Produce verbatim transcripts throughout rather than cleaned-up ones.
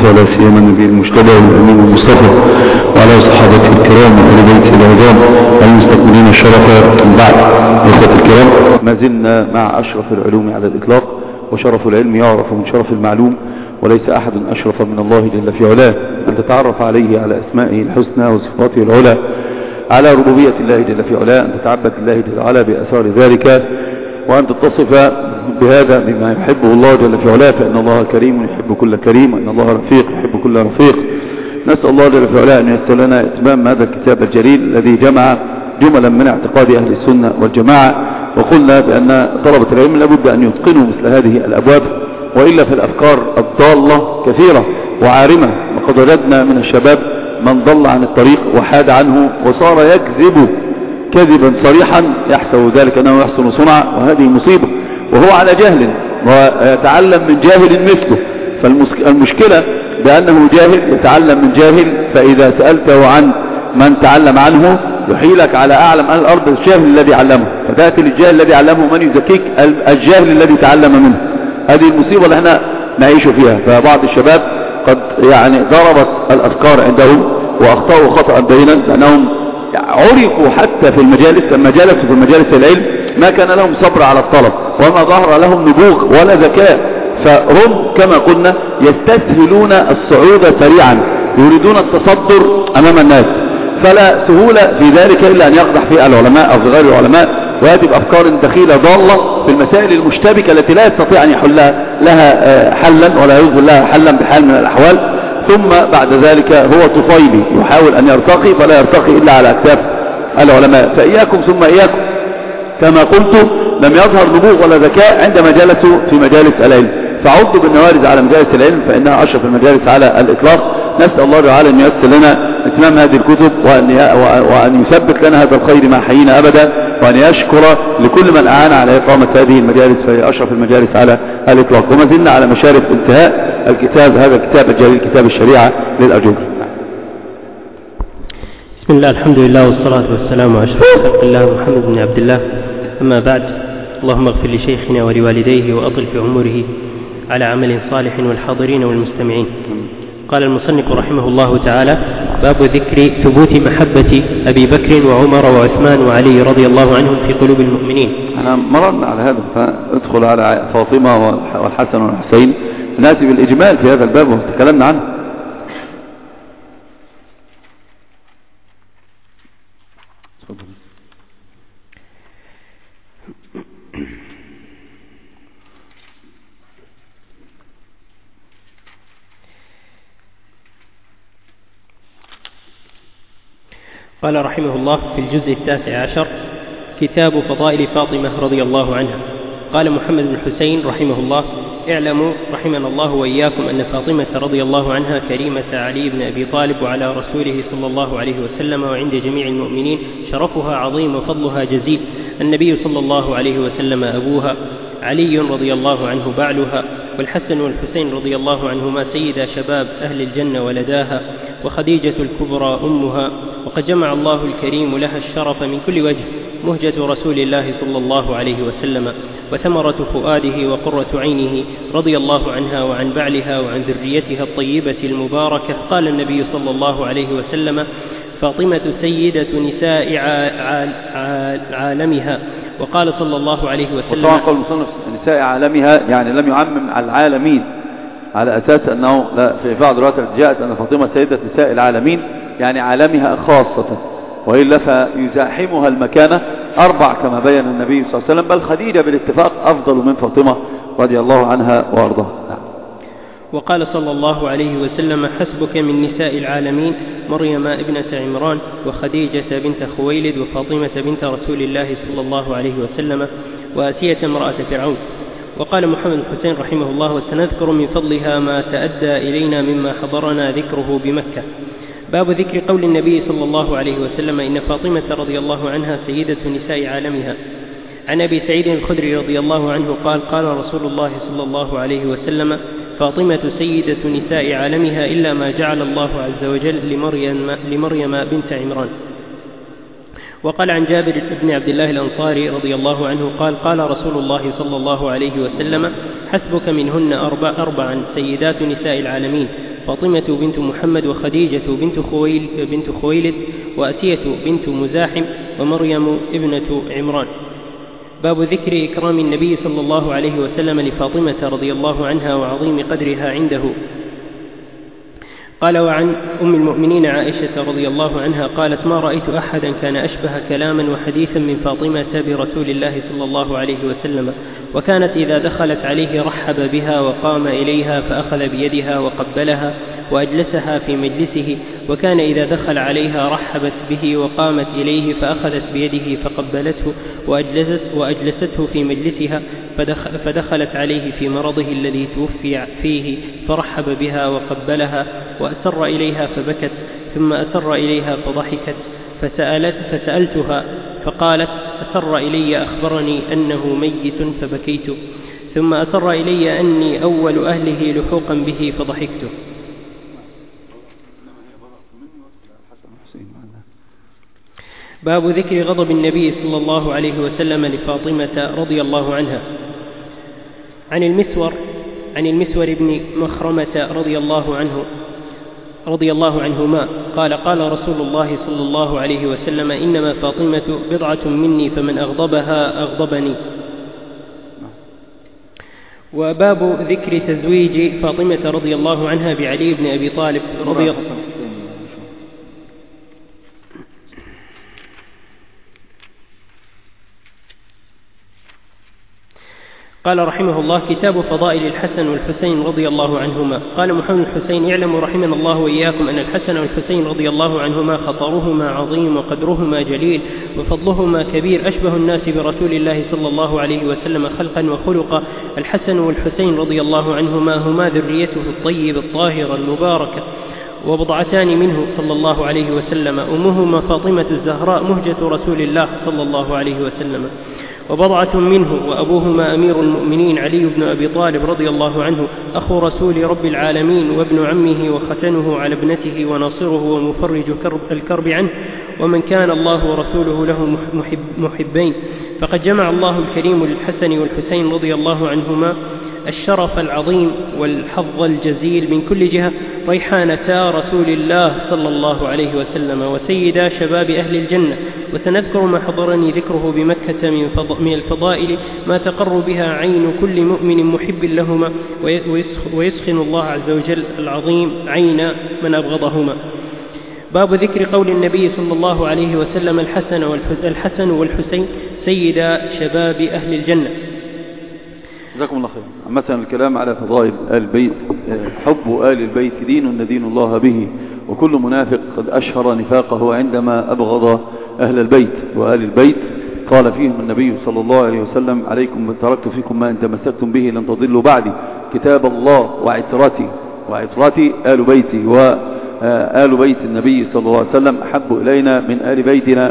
ولا سيما النبي المجتبى والأمين المصطفى وعلى صحابته الكرام وآل بيته العظام والمستكملين الشرف. بعد إخوة الكرام، ما زلنا مع أشرف العلوم على الإطلاق، وشرف العلم يعرف من شرف المعلوم، وليس أحد أشرف من الله جل في علاه، أن تتعرف عليه على أسمائه الحسنى وصفاته العلى، على ربوبية الله جل في علاه، أن تتعبد الله جل وعلا بأثار ذلك، وأن تتصف بهذا بما يحبه الله جل في علاه، فإن الله كريم يحب كل كريم، وإن الله رفيق يحب كل رفيق. نسأل الله جل في علاه أن ييسر لنا إتمام هذا الكتاب الجليل الذي جمع جملا من اعتقاد أهل السنة والجماعة. وقلنا بأن طلبة العلم لابد أن يتقنوا مثل هذه الأبواب، وإلا في الأفكار الضالة كثيرة وعارمة، وقد وجدنا من الشباب من ضل عن الطريق وحاد عنه وصار يكذب كذبا صريحا يحسب ذلك أنه يحسن صنعا، وهذه مصيبة، وهو على جهل ويتعلم من جاهل مثله. فالمشكلة بأنه جاهل يتعلم من جاهل، فإذا سألته عن من تعلم عنه يحيلك على أعلم أهل الأرض الجاهل الذي علمه، فتأتي للجاهل الذي علمه من يزكيك الجاهل الذي تعلم منه. هذه المصيبة اللي احنا نعيش فيها. فبعض الشباب قد يعني ضربت الأفكار عندهم وأخطأوا خطأ بينا، لأنهم عرفوا حتى في المجالس، لما جلسوا في مجالس العلم ما كان لهم صبر على الطلب، وما ظهر لهم نبوغ ولا ذكاء، فهم كما قلنا يستسهلون الصعود سريعا، يريدون التصدر أمام الناس، فلا سهولة في ذلك إلا أن يقدح في العلماء أو في غير العلماء، ويأتي بأفكار دخيلة ضالة في المسائل المشتبكة التي لا يستطيع أن يحلها لها حلا ولا يوجد لها حلا بحال من الأحوال. ثم بعد ذلك هو طفيلي يحاول أن يرتقي فلا يرتقي إلا على أكتاف العلماء. فإياكم ثم إياكم، كما قلت لم يظهر نبوغ ولا ذكاء عندما جلسوا في مجالس العلم، فعضوا بالنوارز على مجالس العلم فإنها أشرف المجالس على الإطلاق. نسأل الله تعالى أن ييسر لنا اتمام هذه الكتب، وأن وأن يثبت لنا هذا الخير ما حيينا أبدا، وأن يشكر لكل من أعان على إقامة هذه المجالس، فهي أشرف المجالس على الإطلاق. وما زلنا على مشارف انتهاء الكتاب، هذا الكتاب الجليل كتاب الشريعة للأجور. بسم الله، الحمد لله والصلاة والسلام على أشرف خلق الله محمد بن عبد الله، أما بعد. اللهم اغفر لشيخنا ولوالديه وأطل في عمره على عمل صالح والحاضرين والمستمعين. قال المصنف رحمه الله تعالى: باب ذكر ثبوت محبة أبي بكر وعمر وعثمان وعلي رضي الله عنهم في قلوب المؤمنين. أنا مررنا على هذا، فادخل على فاطمة والحسن والحسين، نأتي بالإجمال في هذا الباب وتكلمنا عنه. قال رحمه الله في الجزء التاسع عشر: كتاب فضائل فاطمة رضي الله عنها. قال محمد بن حسين رحمه الله: اعلموا رحمنا الله وإياكم أن فاطمة رضي الله عنها كريمة علي بن أبي طالب وعلى رسوله صلى الله عليه وسلم وعند جميع المؤمنين شرفها عظيم وفضلها جزيل. النبي صلى الله عليه وسلم أبوها، علي رضي الله عنه بعلها، والحسن والحسين رضي الله عنهما سيدا شباب أهل الجنة ولداها، وخديجة الكبرى أمها. وقد جمع الله الكريم لها الشرف من كل وجه، مهجة رسول الله صلى الله عليه وسلم وثمرة فؤاده وقرة عينه، رضي الله عنها وعن بعلها وعن ذريتها الطيبة المباركة. قال النبي صلى الله عليه وسلم: فاطمة سيدة نساء عالمها. وقال صلى الله عليه وسلم: وطبعا قول المصنف نساء عالمها، يعني لم يعمم على العالمين، على أساس أنه في بعض الروايات جاءت أن فاطمة سيدة نساء العالمين، يعني عالمها خاصة، وإلا فيزاحمها المكانة أربع كما بين النبي صلى الله عليه وسلم، بل خديجة بالاتفاق أفضل من فاطمة رضي الله عنها وأرضاها. وقال صلى الله عليه وسلم: حسبك من نساء العالمين مريم ابنة عمران وخديجة بنت خويلد وفاطمة بنت رسول الله صلى الله عليه وسلم وآسية امرأة فرعون. وقال محمد حسين رحمه الله: وسنذكر من فضلها ما تأدى إلينا مما حضرنا ذكره بمكة. باب ذكر قول النبي صلى الله عليه وسلم: إن فاطمة رضي الله عنها سيدة نساء عالمها. عن أبي سعيد الخدري رضي الله عنه قال: قال رسول الله صلى الله عليه وسلم: فاطمة سيدة نساء عالمها إلا ما جعل الله عز وجل لمريم, لمريم بنت عمران. وقال عن جابر بن عبد الله الأنصاري رضي الله عنه قال: قال رسول الله صلى الله عليه وسلم: حسبك منهن أربع أربعا سيدات نساء العالمين: فاطمة بنت محمد وخديجة بنت خويل بنت خويلد وأسية بنت مزاحم ومريم ابنة عمران. باب ذكر إكرام النبي صلى الله عليه وسلم لفاطمة رضي الله عنها وعظيم قدرها عنده. قال: وعن أم المؤمنين عائشة رضي الله عنها قالت: ما رأيت أحدا كان أشبه كلاما وحديثا من فاطمة برسول الله صلى الله عليه وسلم، وكانت إذا دخلت عليه رحب بها وقام إليها فأخذ بيدها وقبلها وأجلسها في مجلسه، وكان إذا دخل عليها رحبت به وقامت إليه فأخذت بيده فقبلته وأجلست وأجلسته في مجلسها، فدخلت عليه في مرضه الذي توفي فيه فرحب بها وقبلها وأسر إليها فبكت، ثم أسر إليها فضحكت، فسألت فسألتها فقالت: أسر إلي أخبرني أنه ميت فبكيت، ثم أسر إلي أني أول أهله لحوقا به فضحكت. باب ذكر غضب النبي صلى الله عليه وسلم لفاطمة رضي الله عنها. عن المسور عن المسور بن مخرمة رضي الله عنه رضي الله عنهما قال: قال رسول الله صلى الله عليه وسلم: إنما فاطمة بضعة مني فمن أغضبها أغضبني. وباب ذكر تزويج فاطمة رضي الله عنها بعلي بن أبي طالب رضي الله عنه. قال رحمه الله: كتاب فضائل الحسن والحسين رضي الله عنهما. قال محمد الحسين: اعلموا رحمنا الله وإياكم أن الحسن والحسين رضي الله عنهما خطرهما عظيم وقدرهما جليل وفضلهما كبير، أشبه الناس برسول الله صلى الله عليه وسلم خلقا وخلقا. الحسن والحسين رضي الله عنهما هما ذريته الطيب الطاهرة المباركة، وبضعتان منه صلى الله عليه وسلم، أمهما فاطمة الزهراء مهجة رسول الله صلى الله عليه وسلم، وبضعة منه، وأبوهما أمير المؤمنين علي بن أبي طالب رضي الله عنه أخو رسول رب العالمين، وابن عمه وختنه على ابنته وناصره ومفرج الكرب عنه، ومن كان الله ورسوله له محب محبين. فقد جمع الله الكريم للحسن والحسين رضي الله عنهما الشرف العظيم والحظ الجزيل من كل جهة، ريحانتا رسول الله صلى الله عليه وسلم وسيدا شباب أهل الجنة. وسنذكر ما حضرني ذكره بمكة من الفضائل ما تقر بها عين كل مؤمن محب لهما، ويسخن الله عز وجل العظيم عين من أبغضهما. باب ذكر قول النبي صلى الله عليه وسلم: الحسن والحسين سيدا شباب أهل الجنة. جزاكم الله خير. مثلا الكلام على فضائل آل البيت: حب آل البيت دين ندين الله به، وكل منافق قد أشهر نفاقه عندما أبغض أهل البيت وآل البيت. قال فيهم النبي صلى الله عليه وسلم: عليكم تركت فيكم ما إن تمسكتم به لن تضلوا بعدي، كتاب الله وعترتي وعترتي آل بيتي. وآل بيت النبي صلى الله عليه وسلم أحب إلينا من آل بيتنا،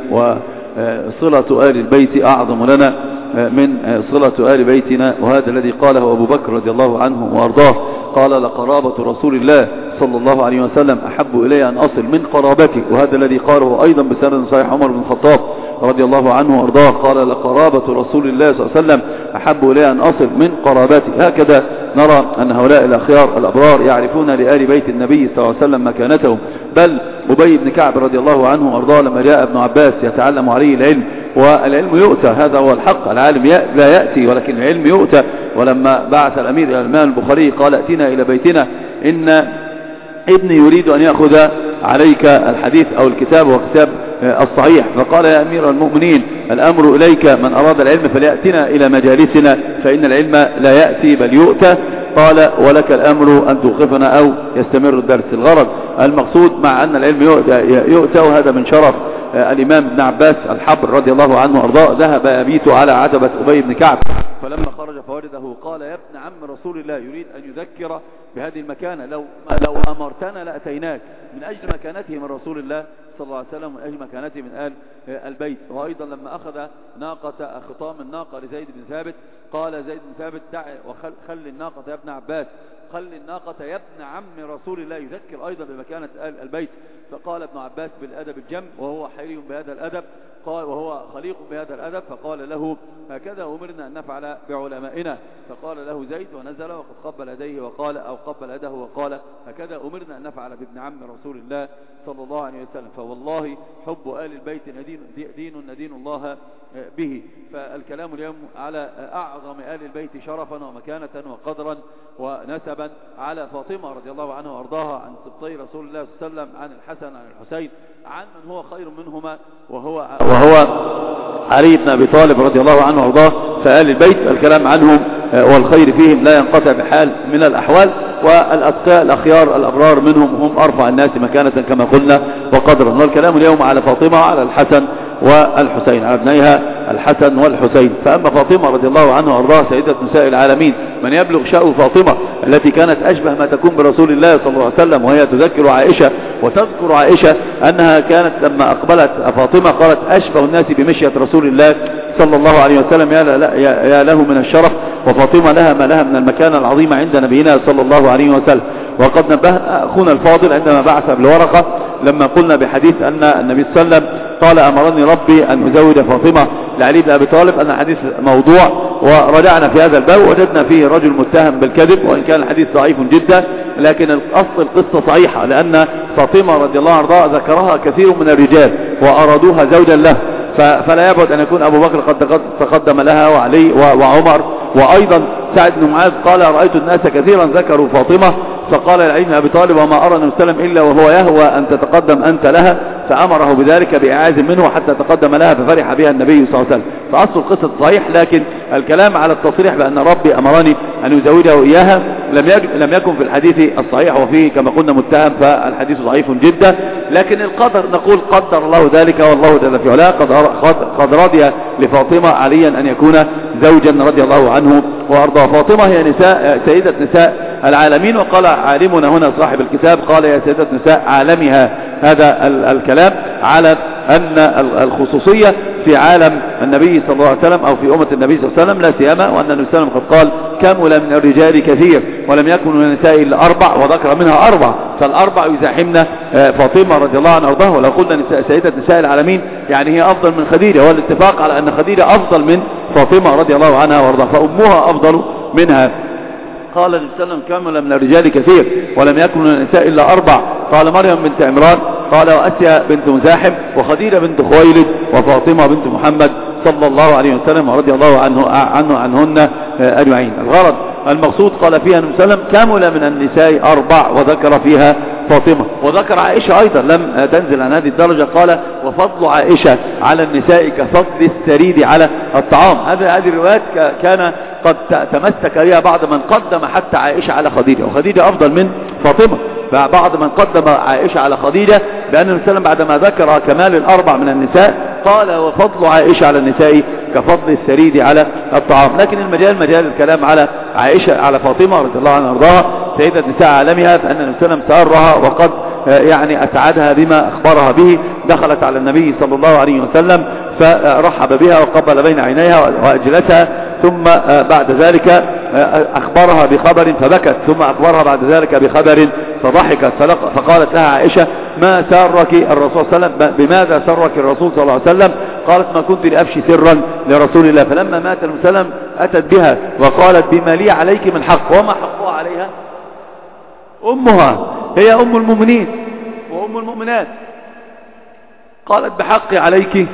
وصلة آل البيت أعظم لنا من صلة آل بيتنا. وهذا الذي قاله أبو بكر رضي الله عنه وأرضاه، قال: لقرابة رسول الله صلى الله عليه وسلم أحب إلي أن أصل من قرابتك. وهذا الذي قاله أيضا بسند صحيح عمر بن الخطاب رضي الله عنه وأرضاه، قال: لقرابة رسول الله صلى الله عليه وسلم أحب إلي أن أصل من قرابتي. هكذا نرى أن هؤلاء الأخيار الأبرار يعرفون لآل بيت النبي صلى الله عليه وسلم مكانتهم. بل أبي بن كعب رضي الله عنه وأرضاه لما جاء ابن عباس يتعلم عليه العلم، والعلم يؤتى، هذا هو الحق، العالم لا يأتي ولكن العلم يؤتى. ولما بعث الأمير إلى الإمام البخاري قال: ائتنا إلى بيتنا إن ابني يريد أن يأخذ عليك الحديث أو الكتاب وكتاب الصحيح. فقال: يا أمير المؤمنين الأمر إليك، من أراد العلم فليأتنا إلى مجالسنا فإن العلم لا يأتي بل يؤتى. قال: ولك الأمر أن توقفنا أو يستمر الدرس. الغرض المقصود مع أن العلم يؤتى، وهذا من شرف الإمام ابن عباس الحبر رضي الله عنه وأرضاه. ذهب أبيت على عتبة أبي بن كعب، فلما خرج فوجده قال: يا ابن عم رسول الله، يريد أن يذكر بهذه المكانة، لو, لو أمرتنا لأتيناك، من أجل مكانته من رسول الله صلى الله عليه وسلم وأهل مكانته من آل البيت. وأيضا لما أخذ ناقة خطام الناقة لزيد بن ثابت قال زيد بن ثابت دع وخل الناقة يا ابن عباس، خل الناقة يا ابن عم رسول الله، يذكر أيضا بمكانة آل البيت. فقال ابن عباس بالأدب الجم وهو حري بهذا الأدب، قال وهو خليق بهذا الأدب، فقال له هكذا أمرنا أن نفعل بعلمائنا. فقال له زيد ونزل وقد قبل يديه وقال أو قبل يده وقال هكذا أمرنا أن نفعل بابن عم رسول الله صلى الله عليه وسلم. فوالله حب آل البيت دين ندين الله به. فالكلام اليوم على أعظم آل البيت شرفا ومكانة وقدرا ونسبا، على فاطمة رضي الله عنها وارضاها، عن سبطي رسول الله صلى الله عليه وسلم، عن الحسن عن الحسين، عن من هو خير منهما وهو وهو علي بن أبي طالب رضي الله عنه وارضاه. فآل البيت الكلام عنهم والخير فيهم لا ينقطع بحال من الأحوال، والأتقياء الأخيار الأبرار منهم هم أرفع الناس مكانة كما قلنا وقدرا. والكلام اليوم على فاطمة وعلى الحسن والحسين، على ابنيها الحسن والحسين. فأما فاطمة رضي الله عنها وارضاها سيدة نساء العالمين، من يبلغ شأن فاطمة التي كانت أشبه ما تكون برسول الله صلى الله عليه وسلم، وهي تذكر عائشة وتذكر عائشة أنها كانت لما أقبلت فاطمة قالت أشبه الناس بمشية رسول الله صلى الله عليه وسلم، يا له من الشرف. وفاطمة لها ما لها من المكانة العظيمة عند نبينا صلى الله عليه وسلم. وقد نبه أخونا الفاضل عندما بعث بالورقة لما قلنا بحديث أن النبي صلى الله عليه وسلم قال أمرني ربي أن أزوج فاطمة لعلي بن أبي طالب، أن الحديث موضوع، ورجعنا في هذا الباب وجدنا فيه رجل متهم بالكذب، وإن كان الحديث ضعيف جدا، لكن الأصل القصة صحيحة، لأن فاطمة رضي الله عنها ذكرها كثير من الرجال وأرادوها زوجا له، فلا يبعد أن يكون أبو بكر قد تقدم لها وعلي وعمر. وأيضا سعد بن معاذ قال رأيت الناس كثيرا ذكروا فاطمة، فقال لعلي بن أبي طالب وما أرى النبي صلى الله عليه وسلم إلا وهو يهوى أن تتقدم أنت لها، فأمره بذلك بإعاز منه حتى تقدم لها ففرح بها النبي صلى الله عليه وسلم. فأصل القصة صحيح، لكن الكلام على التصريح بأن ربي أمرني أن يزوجه إياها لم يكن في الحديث الصحيح، وفيه كما قلنا متهم، فالحديث ضعيف جدا. لكن القدر نقول قدر الله ذلك، والله جل في علاه قد رضي لفاطمة عليا أن يكون زوجا رضي الله عنه وأرضاه. فاطمة هي نساء سيدة نساء العالمين، وقال عالمنا هنا صاحب الكتاب قال يا سيدة نساء عالمها. هذا الكلام على أن الخصوصية في عالم النبي صلى الله عليه وسلم أو في أمة النبي صلى الله عليه وسلم لا سيما، وأن النبي صلى الله عليه وسلم قد قال كمل من الرجال كثير ولم يكن من النساء إلا أربع، وذكر منها أربع، فالأربع يزاحمنا فاطمة رضي الله عنها وارضاها. ولو قلنا نساء سيدة نساء العالمين يعني هي أفضل من خديجة، والاتفاق على أن خديجة أفضل من فاطمة رضي الله عنها وارضاها، فأمها أفضل منها. قال النبي صلى الله عليه وسلم كمل من الرجال كثير ولم يكن من النساء إلا أربع، قال مريم بنت عمران، قال وأسيا بنت مزاحم، وخديجة بنت خويلد، وفاطمة بنت محمد صلى الله عليه وسلم ورضي الله عنه عنه عنهن أجمعين. الغرض المقصود قال فيها النبي صلى الله عليه وسلم كمل من النساء أربع، وذكر فيها فاطمة. وذكر عائشة أيضا لم تنزل عن هذه الدرجة، قال وفضل عائشة على النساء كفضل السريد على الطعام. هذه الروايات كان قد تمسك بها بعض من قدم حتى عائشة على خديجة، وخديجة أفضل من فاطمة، فبعض من قدم عائشة على خديجة، بأن النبي صلى الله عليه وسلم بعدما ذكر كمال الأربع من النساء قال وفضل عائشة على النساء كفضل السريد على الطعام. لكن المجال مجال الكلام على عائشة على فاطمة رضي الله عنها وارضاها سيدة نساء عالمها، فأن النبي صلى الله عليه وسلم سارها وقد يعني أسعدها بما أخبرها به. دخلت على النبي صلى الله عليه وسلم فرحب بها وقبل بين عينيها وأجلسها، ثم بعد ذلك أخبرها بخبر فبكت، ثم أخبرها بعد ذلك بخبر فضحكت، فقالت لها عائشة ما سارك الرسول صلى الله عليه وسلم، بماذا سرك الرسول صلى الله عليه وسلم؟ قالت ما كنت لأفشي سرا لرسول الله. فلما مات النبي صلى الله عليه وسلم أتت بها وقالت بما لي عليك من حق. وما حقها عليها؟ أمها، هي أم المؤمنين وأم المؤمنات. قالت بحقي عليك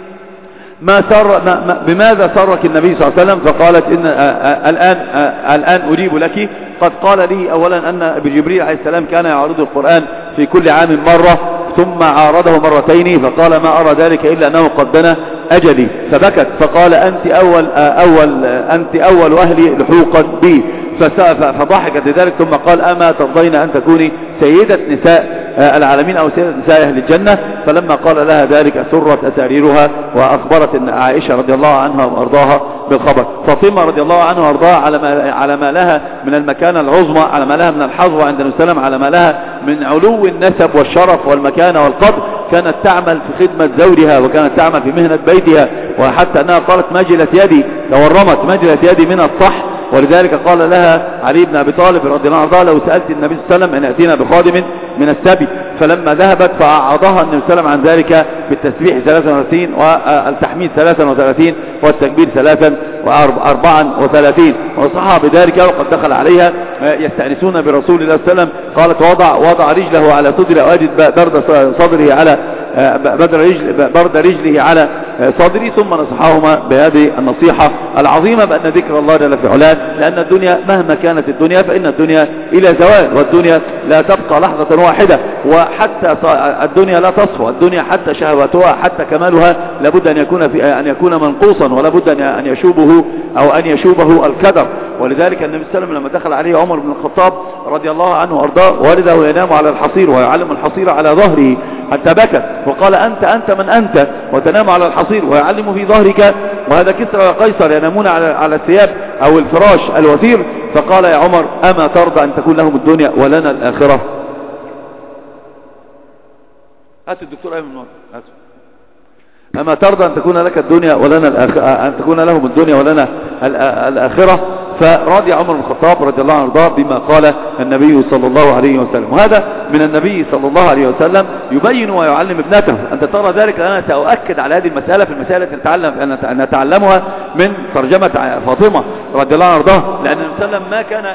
ما سر ما ما بماذا سرك النبي صلى الله عليه وسلم؟ فقالت إن الآن الآن أجيب لك. قد قال لي أولا أن جبريل عليه السلام كان يعرض القرآن في كل عام مرة، ثم عارضه مرتين، فقال ما أرى ذلك إلا أنه قد بنى أجلي، فبكت. فقال أنت أول أول أنت أول أهلي لحوقا بي، فضحكت لذلك. ثم قال أما ترضين أن تكوني سيدة نساء العالمين أو سيدة نساء أهل الجنة؟ فلما قال لها ذلك سرت أساريرها، وأخبرت إن عائشة رضي الله عنها وأرضاها بالخبر. فاطمة رضي الله عنها وأرضاها على ما على ما لها من المكانة العظمى، على ما لها من الحظوة عند النبي صلى الله عليه وسلم، على ما لها من علو النسب والشرف والمكانة والقدر، كانت تعمل في خدمة زوجها وكانت تعمل في مهنة بيتها، وحتى أنها قالت مجلت يدي تورمت مجلت يدي من الصح. ولذلك قال لها علي بن أبي طالب رضي الله عنه لو سألت النبي صلى الله عليه وسلم أن يأتينا بخادم من السبي، فلما ذهبت فأعاضها النبي صلى الله عليه وسلم عن ذلك بالتسبيح ثلاثة وثلاثين والتحميد ثلاثة وثلاثين والتكبير ثلاثة وأربعة وثلاثين، وصحها بذلك وقد دخل عليها يستأنسون برسول الله صلى الله عليه وسلم. قالت وضع, وضع رجله على صدري وأجد برد صدره على برد رجل برد رجله على صدري، ثم نصحهما بهذه النصيحة العظيمة بأن ذكر الله جل في علاه، لأن الدنيا مهما كانت الدنيا فإن الدنيا إلى زوال، والدنيا لا تبقى لحظة واحدة، وحتى الدنيا لا تصفى، الدنيا حتى شهواتها حتى كمالها لابد أن يكون في أن يكون منقوصا، ولا بد أن يشوبه أو أن يشوبه الكدر. ولذلك النبي صلى الله عليه وسلم لما دخل عليه عمر بن الخطاب رضي الله عنه وارضاه والده ينام على الحصير ويعلم الحصير على ظهره حتى بكى وقال أنت أنت من أنت وتنام على الحصير ويعلم في ظهرك، وهذا كسرى وقيصر ينامون على على الثياب أو الفراش الوثير. فقال يا عمر أما ترضى أن تكون لهم الدنيا ولنا الآخرة؟ هات الدكتور أيمن نور. أما ترضى أن تكون لك الدنيا ولنا الآخرة، أن تكون لهم الدنيا ولنا الآخرة؟ فرضي عمر بن الخطاب رضي الله عنه وارضاه بما قال النبي صلى الله عليه وسلم، وهذا من النبي صلى الله عليه وسلم يبين ويعلم ابنته. أنت ترى ذلك، أنا سأؤكد على هذه المسألة في المسألة التي نتعلم أن نتعلمها من ترجمة فاطمة رضي الله عنه وارضاه، لأن النبي صلى الله عليه وسلم ما كان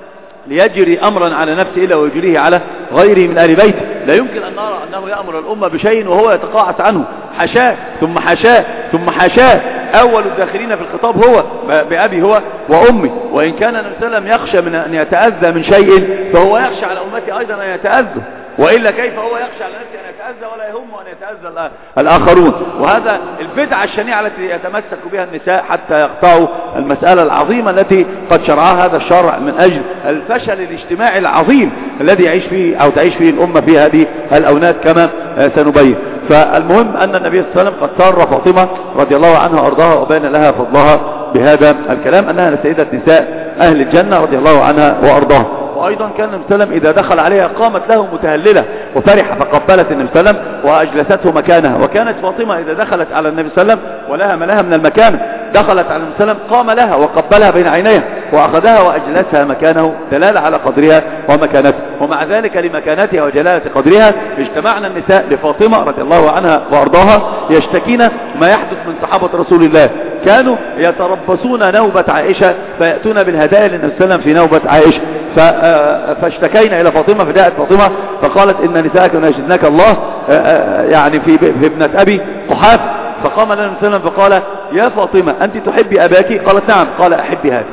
ليجري أمرا على نفسه إلا ويجريه على غيره من آل بيته. لا يمكن أن نرى أنه يأمر الأمة بشيء وهو يتقاعس عنه، حشاه ثم حشاه ثم حشاه. أول الداخلين في الخطاب هو بأبي هو وأمي، وإن كان النبي صلى الله عليه وسلم يخشى من أن يتأذى من شيء فهو يخشى على أمتي أيضا أن يتأذى، وإلا كيف هو يخشى على نفسه أن يتأذى ولا يهمه أن يتأذى الآخرون. وهذا البدعة الشنيعة التي يتمسك بها النساء حتى يقطعوا المسألة العظيمة التي قد شرعها هذا الشرع من أجل الفشل الاجتماعي العظيم الذي يعيش فيه أو تعيش فيه الأمة في هذه الأونات كما سنبين. فالمهم أن النبي صلى الله عليه وسلم قد سار فاطمة رضي الله عنها وأرضاها وبين لها فضلها بهذا الكلام أنها سيدة نساء أهل الجنة رضي الله عنها وأرضاها. وأيضا كان النبي صلى الله عليه وسلم إذا دخل عليها قامت له متهللة وفرحة فقبلت النبي صلى الله عليه وسلم وأجلسته مكانها. وكانت فاطمة إذا دخلت على النبي صلى الله عليه وسلم ولها ما لها من المكانة دخلت على النبي صلى الله عليه وسلم قام لها وقبلها بين عينيها وأخذها وأجلسها مكانه دلالة على قدرها ومكانتها. ومع ذلك لمكانتها وجلالة قدرها اجتمعنا النساء لفاطمة رضي الله عنها وأرضاها يشتكين ما يحدث من صحابة رسول الله، كانوا يتربصون نوبة عائشة فيأتون بالهدايا للنبي صلى الله عليه وسلم في نوبة عائشة. فاشتكينا إلى فاطمة فجاءت فاطمة فقالت إن نساءك يناشدناك الله يعني في, في ابنة أبي قحاف. فقام لنا النبي صلى الله عليه وسلم فقال يا فاطمة أنت تحبي أباك؟ قالت نعم. قال أحبي هذه.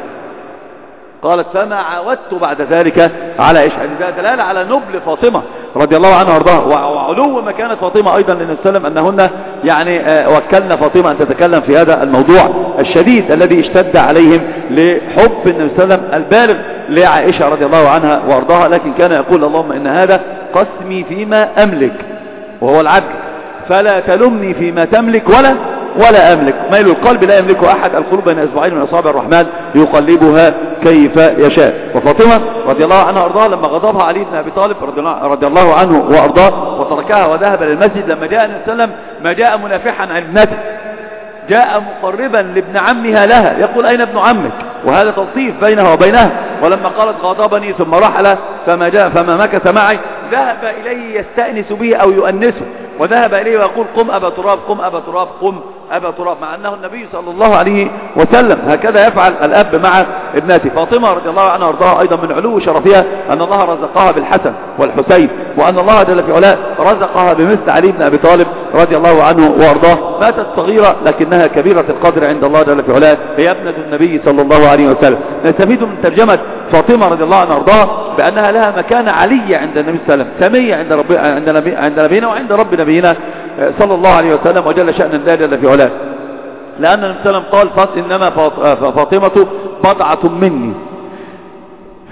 قالت فما عاودت بعد ذلك على عائشة. هذا دلالة على نبل فاطمة رضي الله عنها وارضاها وعلو مكانة فاطمة أيضا للنبي صلى الله عليه وسلم، أنهن يعني وكلنا فاطمة أن تتكلم في هذا الموضوع الشديد الذي اشتد عليهم لحب النبي صلى الله عليه وسلم البالغ لعائشة رضي الله عنها وارضاها. لكن كان يقول اللهم إن هذا قسمي فيما أملك، وهو العدل، فلا تلمني فيما تملك ولا ولا أملك. ميل القلب لا يملكه أحد، القلوب بين أصبعين من أصابع الرحمن يقلبها كيف يشاء. وفاطمة رضي الله عنها وارضاها لما غضبها علي بن أبي طالب رضي الله عنه وارضاه وتركها وذهب للمسجد، لما جاء النبي صلى الله عليه وسلم ما جاء منافحا عن ابنته، جاء مقربا لابن عمها لها يقول أين ابن عمك؟ وهذا تلطيف بينها وبينها. ولما قالت غضبني ثم رحل فما جاء فما مكث معي، ذهب إليه يستأنس به أو يؤنسه، وذهب إليه ويقول قم أبا تراب قم أبا تراب قم أبا تراب، مع أنه النبي صلى الله عليه وسلم. هكذا يفعل الأب مع ابنته. فاطمة رضي الله عنها وارضاها أيضا من علو شرفها أن الله رزقها بالحسن والحسين، وأن الله جل في علاه رزقها بمثل علي بن أبي طالب رضي الله عنه وارضاه. ماتت صغيرة لكنها كبيرة القدر عند الله جل في علاه، هي ابنة النبي صلى الله عليه وسلم. نستفيد من ترجمة فاطمة رضي الله عنها وارضاها بأنها لها مكانة علية عند النبي صلى الله عليه وسلم، سمية عند رب عند نبي عند نبينا وعند رب نبينا صلى الله عليه وسلم، وجل شأن الله جل في علاه. لأن النبي صلى الله عليه وسلم قال إنما فاطمة بضعة مني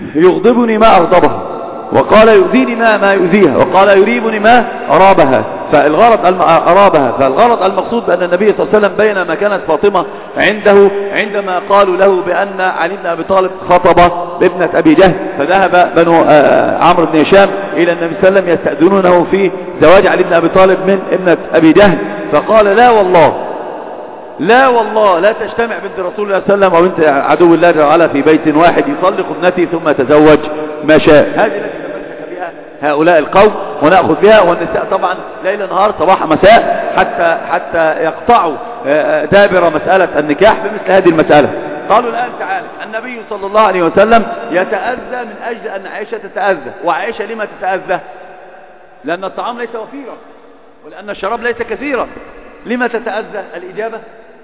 يغضبني ما أغضبها، وقال يؤذيني ما ما يؤذيها، وقال يريبني ما أرابها، فالغرض أرابها. فالغرض المقصود بأن النبي صلى الله عليه وسلم بين ما كانت فاطمة عنده عندما قالوا له بأن علي بن أبي طالب خطب بابنة أبي جهل، فذهب بنو عمرو بن هشام إلى النبي صلى الله عليه وسلم يستأذنونه في زواج علي بن أبي طالب من ابنة أبي جهل، فقال لا والله لا والله لا تجتمع بنت رسول الله صلى الله عليه وسلم وبنت عدو الله تعالى في بيت واحد، يطلق ابنتي ثم يتزوج ما شاء. هذه التي تمسك بها هؤلاء القوم ونأخذ بها. والنساء طبعا ليل نهار صباح مساء حتى حتى يقطعوا دابر مسألة النكاح بمثل هذه المسألة. قالوا الآن تعالى النبي صلى الله عليه وسلم يتأذى من أجل أن عائشة تتأذى. وعائشة لما تتأذى؟ لأن الطعام ليس وفيرا ولأن الشراب ليس كثيرا. لما تتأذى؟ الإجابة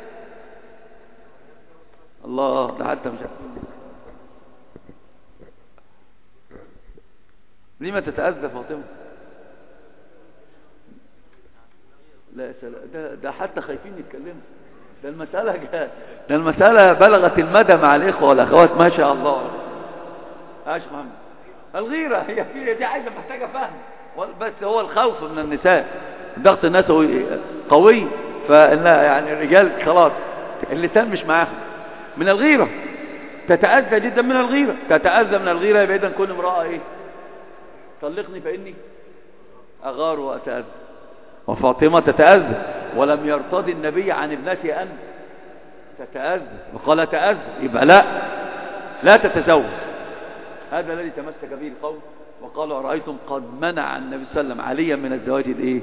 الله ده حتى مش لما تتأذى فاطمة؟ لا سلام، ده, ده حتى خايفين يتكلموا. ده المسألة جاء. ده المسألة بلغت المدى مع الإخوة والأخوات ما شاء الله. ايش محمد؟ الغيرة هي هي دي عايزة محتاجة فهم، بس هو الخوف من النساء. ضغط الناس قوي، فإن يعني الرجال خلاص اللسان مش معاهم. من الغيرة تتأذى جدا، من الغيرة تتأذى من الغيرة. يبقى إذن كل امرأة إيه؟ طلقني فإني أغار وأتأذى. وفاطمة تتأذى، ولم يرتضي النبي عن ابنته أن تتأذى وقال تأذى، يبقى لا لا تتزوج. هذا الذي تمسك به القوم وقالوا أرأيتم قد منع النبي صلى الله عليه وسلم عليا من الزواج الإيه؟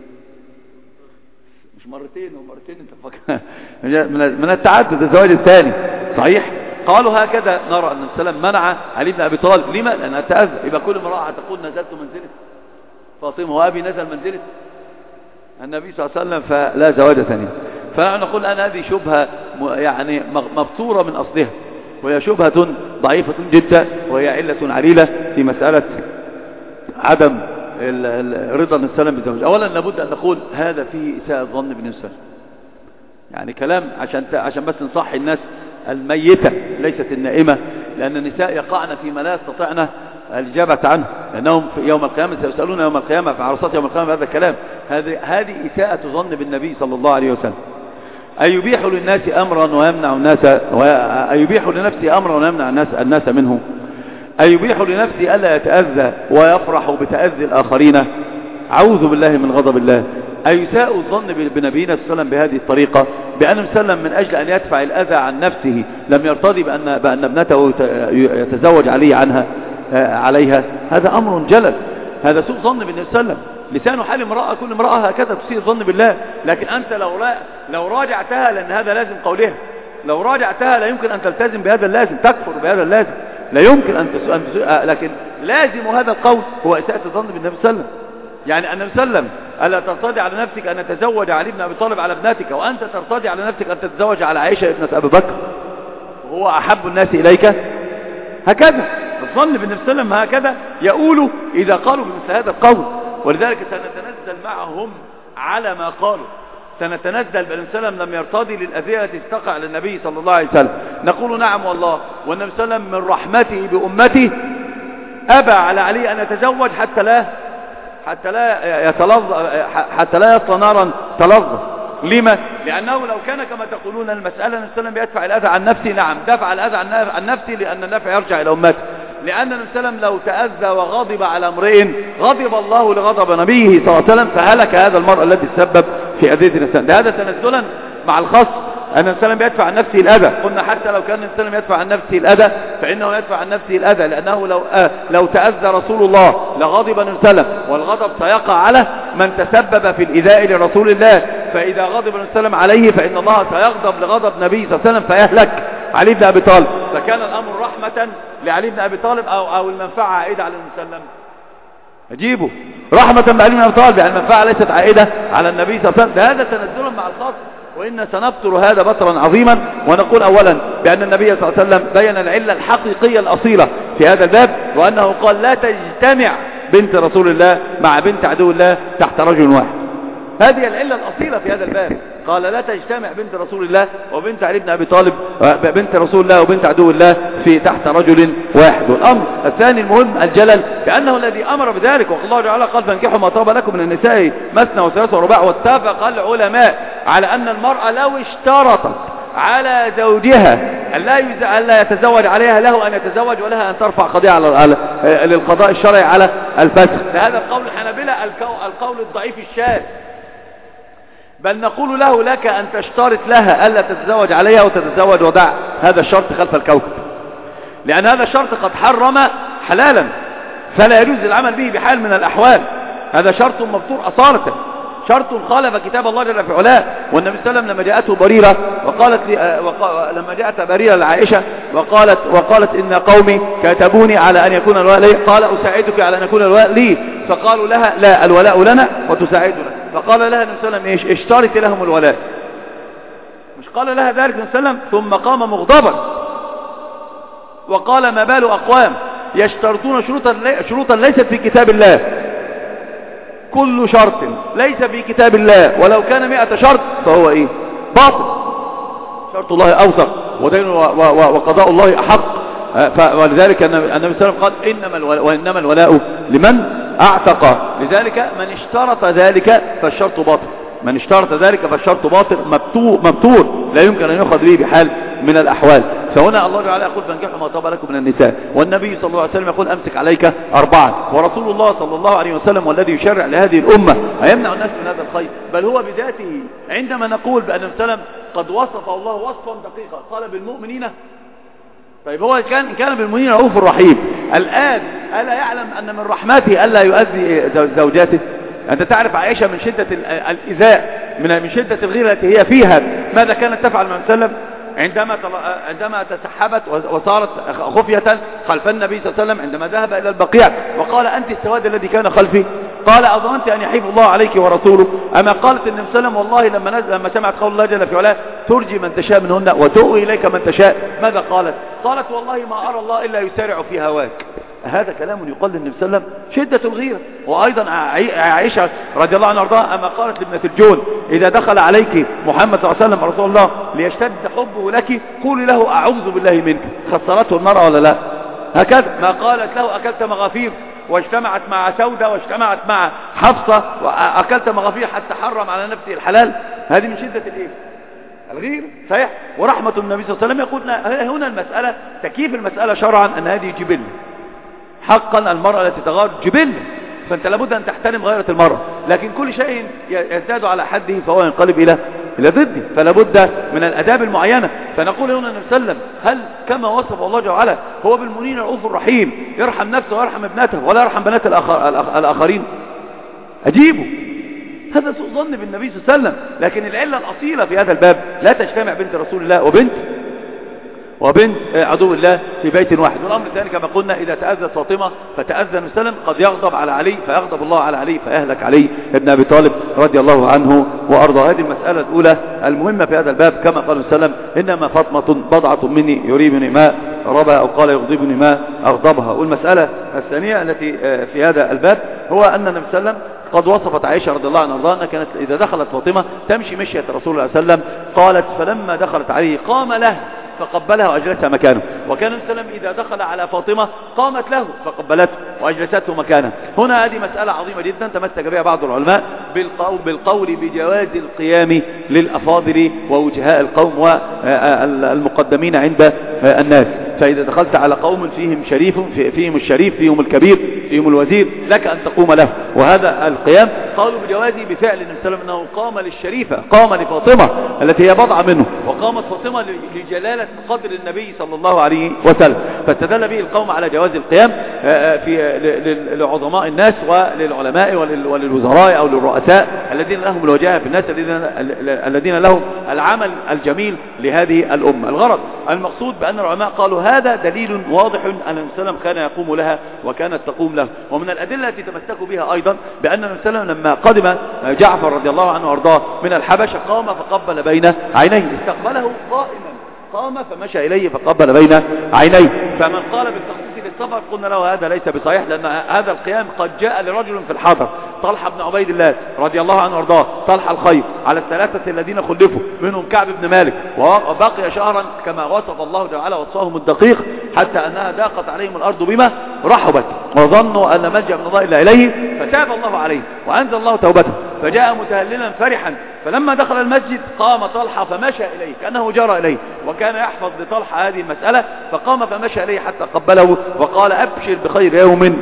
مش مرتين ومرتين انت فاكر من التعدد الزواج الثاني صحيح. قالوا هكذا نرى أن السلام منع علي بن أبي طالب. لما؟ لأنها تأذى. يبقى كل امرأة تقول نزلت منزلة فاطمة وأبي نزل منزلة النبي صلى الله عليه وسلم فلا زواج ثاني. فنحن نقول أن هذه شبهة يعني مبتورة من أصلها، وهي شبهة ضعيفة جدا، وهي علة عليلة في مسألة عدم رضا النبي صلى الله عليه وسلم بالزواج. أولا لابد أن نقول هذا فيه إساءة ظن بالنبي صلى الله عليه وسلم، يعني كلام عشان عشان بس نصحي الناس الميتة ليست النائمة، لأن النساء يقعن فيما لا يستطعن الإجابة عنه، لأنهم في يوم القيامة سيسألون يوم القيامة في عرصات يوم القيامة هذا الكلام. هذه هذه إساءة ظن بالنبي صلى الله عليه وسلم. أيبيح للناس أمرا ويمنع الناس، أيبيح لنفسه أمرا ويمنع الناس الناس منه، أيبيح لنفسه ألا يتأذى ويفرح بتأذي الآخرين، أعوذ بالله من غضب الله. أيساء الظن بنبينا صلى الله عليه وسلم بهذه الطريقة، بأن وسلم من أجل أن يدفع الأذى عن نفسه لم يرتضي بأن, بأن ابنته يتزوج عليه عنها عليها. هذا أمر جلل، هذا سوء ظن بالنبي صلى الله عليه وسلم. لسان حال امرأة، كل امرأة هكذا تسيء الظن بالله. لكن أنت لو را... لو راجعتها، لأن هذا لازم قولها، لو راجعتها لا يمكن أن تلتزم بهذا اللازم، تكفر بهذا اللازم، لا يمكن أن تسوء, أن تسوء. لكن لازم هذا القول هو إساءة الظن بالنبي صلى الله عليه وسلم. يعني النبي صلى الله عليه وسلم ألا ترتضي على نفسك أن تتزوج علي بن أبي طالب على ابنتك، وأنت ترتضي على نفسك أن تتزوج على عائشة ابنة أبي بكر وهو أحب الناس إليك؟ هكذا الظن بالنبي صلى الله عليه وسلم، هكذا يقولوا إذا قالوا بمثل هذا القول. ولذلك سنتنزل معهم على ما قالوا، سنتنزل بالنبي صلى الله عليه وسلم لم يرتضي للأذية التي تقع للنبي صلى الله عليه وسلم. نقول نعم والله، والنبي صلى الله عليه وسلم من رحمته بأمته أبى على علي أن يتزوج حتى لا حتى لا يتلظ حتى لا يصل نارا تلظى. لما؟ لأنه لو كان كما تقولون المسألة النبي صلى الله عليه وسلم يدفع الأذى عن نفسه، نعم دفع الأذى عن نفسه لأن النفع يرجع إلى أمته. لأن النبي صلى الله عليه وسلم لو تأذى وغضب على امرئ غضب الله لغضب نبيه صلى الله عليه وسلم، فهلك هذا المرء الذي تسبب في أذية الإنسان. هذا تنزلا مع الخاص أن النبي صلى الله عليه وسلم يدفع عن نفسه الأذى. قلنا حتى لو كان النبي صلى الله عليه وسلم يدفع عن نفسه الأذى فإنه يدفع عن نفسه الأذى، لأنه لو آه لو تأذى رسول الله لغضب النبي صلى الله عليه وسلم، والغضب سيقع على من تسبب في الإيذاء لرسول الله. فإذا غضب النبي صلى الله عليه وسلم عليه فإن الله سيغضب لغضب النبي صلى الله عليه وسلم فيهلك علي بن أبي طالب. فكان الأمر رحمة لعلي بن أبي طالب أو, أو المنفعة عائدة على النبي صلى الله عليه وسلم. أجيبه رحمة بعلي بن أبي طالب، يعني المنفعة ليست عائدة على النبي صلى الله عليه وسلم. هذا تنزلا مع الخاص، وإن سنبطر هذا بطرا عظيما. ونقول أولا بأن النبي صلى الله عليه وسلم بين العلة الحقيقية الأصيلة في هذا الباب، وأنه قال لا تجتمع بنت رسول الله مع بنت عدو الله تحت رجل واحد. هذه العلة الأصيلة في هذا الباب. قال لا تجتمع بنت رسول الله وبنت علي بن أبي طالب، بنت رسول الله وبنت عدو الله في تحت رجل واحد. والأمر الثاني المهم الجلل بأنه الذي أمر بذلك، وقال الله تعالى قال فانكحوا ما طاب لكم من النساء مثنى وثلاث ورباع. واتفق العلماء على أن المرأة لو اشترطت على زوجها ألا يتزوج عليها له أن يتزوج ولها أن ترفع قضية على للقضاء الشرعي على الفسخ. هذا القول الحنابلة القول الضعيف الشاذ، بل نقول له لك أن تشترط لها ألا تتزوج عليها وتتزوج ودع هذا الشرط خلف الكوكب، لأن هذا الشرط قد حرم حلالا فلا يجوز العمل به بحال من الأحوال. هذا شرط مبتور أصالة، شرط خالف كتاب الله جل في علاه. والنبي صلى الله عليه وسلم لما جاءته بريرة وقالت لي وقال لما جاءت بريرة لعائشة وقالت وقالت إن قومي كاتبوني على أن يكون الولاء لي، قال أساعدك على أن يكون الولاء لي، فقالوا لها لا الولاء لنا وتساعدنا. فقال لها النبي صلى الله عليه وسلم ايش؟ اشترط لهم الولاء. مش قال لها ذلك النبي صلى الله عليه وسلم ثم قام مغضبا وقال ما بال أقوام يشترطون شروطا شروطا ليست في كتاب الله. كل شرط ليس في كتاب الله ولو كان مئة شرط فهو ايه؟ باطل. شرط الله أوثق ودين وقضاء الله أحق. ولذلك النبي صلى الله عليه وسلم قال إنما الولاء وإنما الولاء لمن أعتق. لذلك من اشترط ذلك فالشرط باطل، من اشترط ذلك فالشرط باطل مبتور لا يمكن أن يؤخذ به بحال من الأحوال. فهنا الله تعالى يقول فانكحوا ما طاب لكم من النساء، والنبي صلى الله عليه وسلم يقول أمسك عليك أربعة، ورسول الله صلى الله عليه وسلم والذي يشرع لهذه الأمة هيمنع الناس من هذا الخير، بل هو بذاته. عندما نقول بأن النبي صلى الله عليه وسلم قد وصف الله وصفا دقيقا قال بالمؤمنين، طيب هو كان كان بالمؤمنين رؤوف رحيم، الآن ألا يعلم أن من رحمته ألا يؤذي زوجاته؟ أنت تعرف عائشة من شدة الإيذاء من من شدة الغيرة التي هي فيها ماذا كانت تفعل مع النبي صلى الله عليه وسلم عندما عندما تسحبت وصارت خفية خلف النبي صلى الله عليه وسلم عندما ذهب إلى البقيع وقال أنت السواد الذي كان خلفي؟ قال أظننت أن يحيف الله عليك ورسوله؟ أما قالت النبي صلى الله عليه وسلم والله لما نزل لما سمعت قول الله جل في علاه ترجي من تشاء منهن وتؤوي إليك من تشاء، ماذا قالت؟ قالت والله ما أرى الله إلا يسارع في هواك. هذا كلام يقال للنبي صلى الله عليه وسلم شدة الغيرة. وأيضا عائشة رضي الله عنها وارضاها أما قالت لابنة الجون إذا دخل عليك محمد صلى الله عليه وسلم رسول الله ليشتد حبه لك قولي له أعوذ بالله منك. خسرته المرأة ولا لا؟ هكذا ما قالت له أكلت مغافير واجتمعت مع سودة واجتمعت مع حفصة وأكلت مغافير حتى حرم على نفسه الحلال. هذه من شدة الإيه؟ الغير صحيح. ورحمة النبي صلى الله عليه وسلم يقول هنا المسألة تكييف المسألة شرعا أن هذه جبل حقا، المرأة التي تغار جبل، فأنت لابد أن تحترم غيرة المرأة، لكن كل شيء يزداد على حده فهو ينقلب إلى إلى ضده، فلا بد من الأداب المعينة. فنقول هنا النبي صلى الله عليه وسلم هل كما وصف الله جل وعلا هو بالمؤمنين رؤوف رحيم يرحم نفسه ويرحم ابنته ولا يرحم بنات الآخر الآخرين؟ أجيبوا، هذا سوء ظن بالنبي صلى الله عليه وسلم. لكن العلة الأصيلة في هذا الباب لا تجتمع بنت رسول الله وبنت وبنت عدو الله في بيت واحد. والأمر الثاني كما قلنا إذا تأذت فاطمة فتأذى النبي صلى الله عليه وسلم قد يغضب على علي فيغضب الله على علي فيهلك علي ابن أبي طالب رضي الله عنه وأرضاه. هذه المسألة الأولى المهمة في هذا الباب. كما قال النبي صلى الله عليه وسلم إنما فاطمة بضعة مني يريبني ما ربى أو قال يغضبني ما أغضبها. والمسألة الثانية التي في هذا الباب هو أن النبي صلى الله عليه وسلم قد وصفت عائشة رضي الله عنها وارضاها كانت إذا دخلت فاطمة تمشي مشية رسول الله صلى الله عليه وسلم. قالت فلما دخلت عليه قام له فقبلها وأجلسها مكانه. وكان النبي صلى الله عليه وسلم إذا دخل على فاطمة قامت له فقبلته وأجلسته مكانه. هنا هذه مسألة عظيمة جدا تمسك بها بعض العلماء بالقول, بالقول بجواز القيام للأفاضل ووجهاء القوم والمقدمين عند الناس. فإذا دخلت على قوم فيهم شريف فيهم الشريف فيهم الكبير فيهم الوزير لك أن تقوم له. وهذا القيام قالوا بجوازه بفعل النبي صلى الله عليه وسلم أنه قام للشريفة قام لفاطمة التي هي بضعة منه وقامت فاطمة لجلالة قدر النبي صلى الله عليه وسلم. فاستدل به القوم على جواز القيام في لعظماء الناس وللعلماء وللوزراء أو للرؤساء الذين لهم الوجاهة في الناس الذين لهم العمل الجميل لهذه الأمة. الغرض المقصود بأن العلماء قالوا هذا دليل واضح أن النبي صلى الله عليه وسلم كان يقوم لها وكانت تقوم له. ومن الأدلة التي تمسكوا بها أيضا بأن النبي صلى الله عليه وسلم لما قدم جعفر رضي الله عنه وارضاه من الحبشة قام فقبل بين عينيه استقبله قائما قام فمشى إليه فقبل بين عينيه. فمن قال بالتخصيص للسفر قلنا له هذا ليس بصحيح لأن هذا القيام قد جاء لرجل في الحضر طلحة بن عبيد الله رضي الله عنه وارضاه، طلحة الخير، على الثلاثة الذين خلفوا منهم كعب بن مالك، وبقي شهرا كما وصف الله تعالى وصفهم الدقيق حتى أنها ضاقت عليهم الأرض بما رحبت وظنوا أن ملجأ من الله إلا إليه، فتاب الله عليه وأنزل الله توبته، فجاء متهللا فرحا، فلما دخل المسجد قام طلحة فمشى إليه كأنه جرى إليه، وكان يحفظ لطلحة هذه المسألة، فقام فمشى إليه حتى قبله وقال أبشر بخير يوم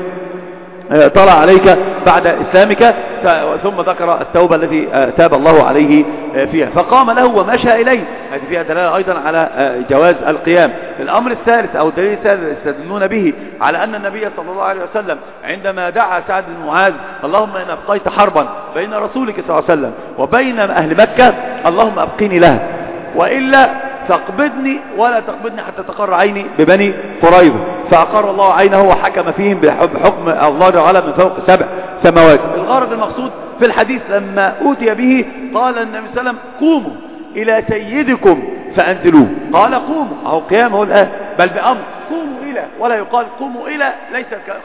طلع عليك بعد إسلامك، ثم ذكر التوبة التي تاب الله عليه فيها، فقام له ومشى إليه. هذه فيها دلالة أيضا على جواز القيام. الأمر الثالث أو الدليل الثالث يستدلون به على أن النبي صلى الله عليه وسلم عندما دعا سعد بن معاذ اللهم إن أبقيت حربا بين رسولك صلى الله عليه وسلم وبين أهل مكة اللهم أبقيني لها، وإلا فاقبضني ولا تقبضني حتى تقر عيني ببني قريظة، فأقر الله عينه وحكم فيهم بحكم الله تعالى من فوق سبع سماوات. الغرض المقصود في الحديث لما أوتي به قال النبي صلى الله عليه وسلم قوموا إلى سيدكم فأنزلوه، قال قوموا، أو قيام هو الآن بل بأمر، قوموا إلى، ولا يقال قوموا إلى ليس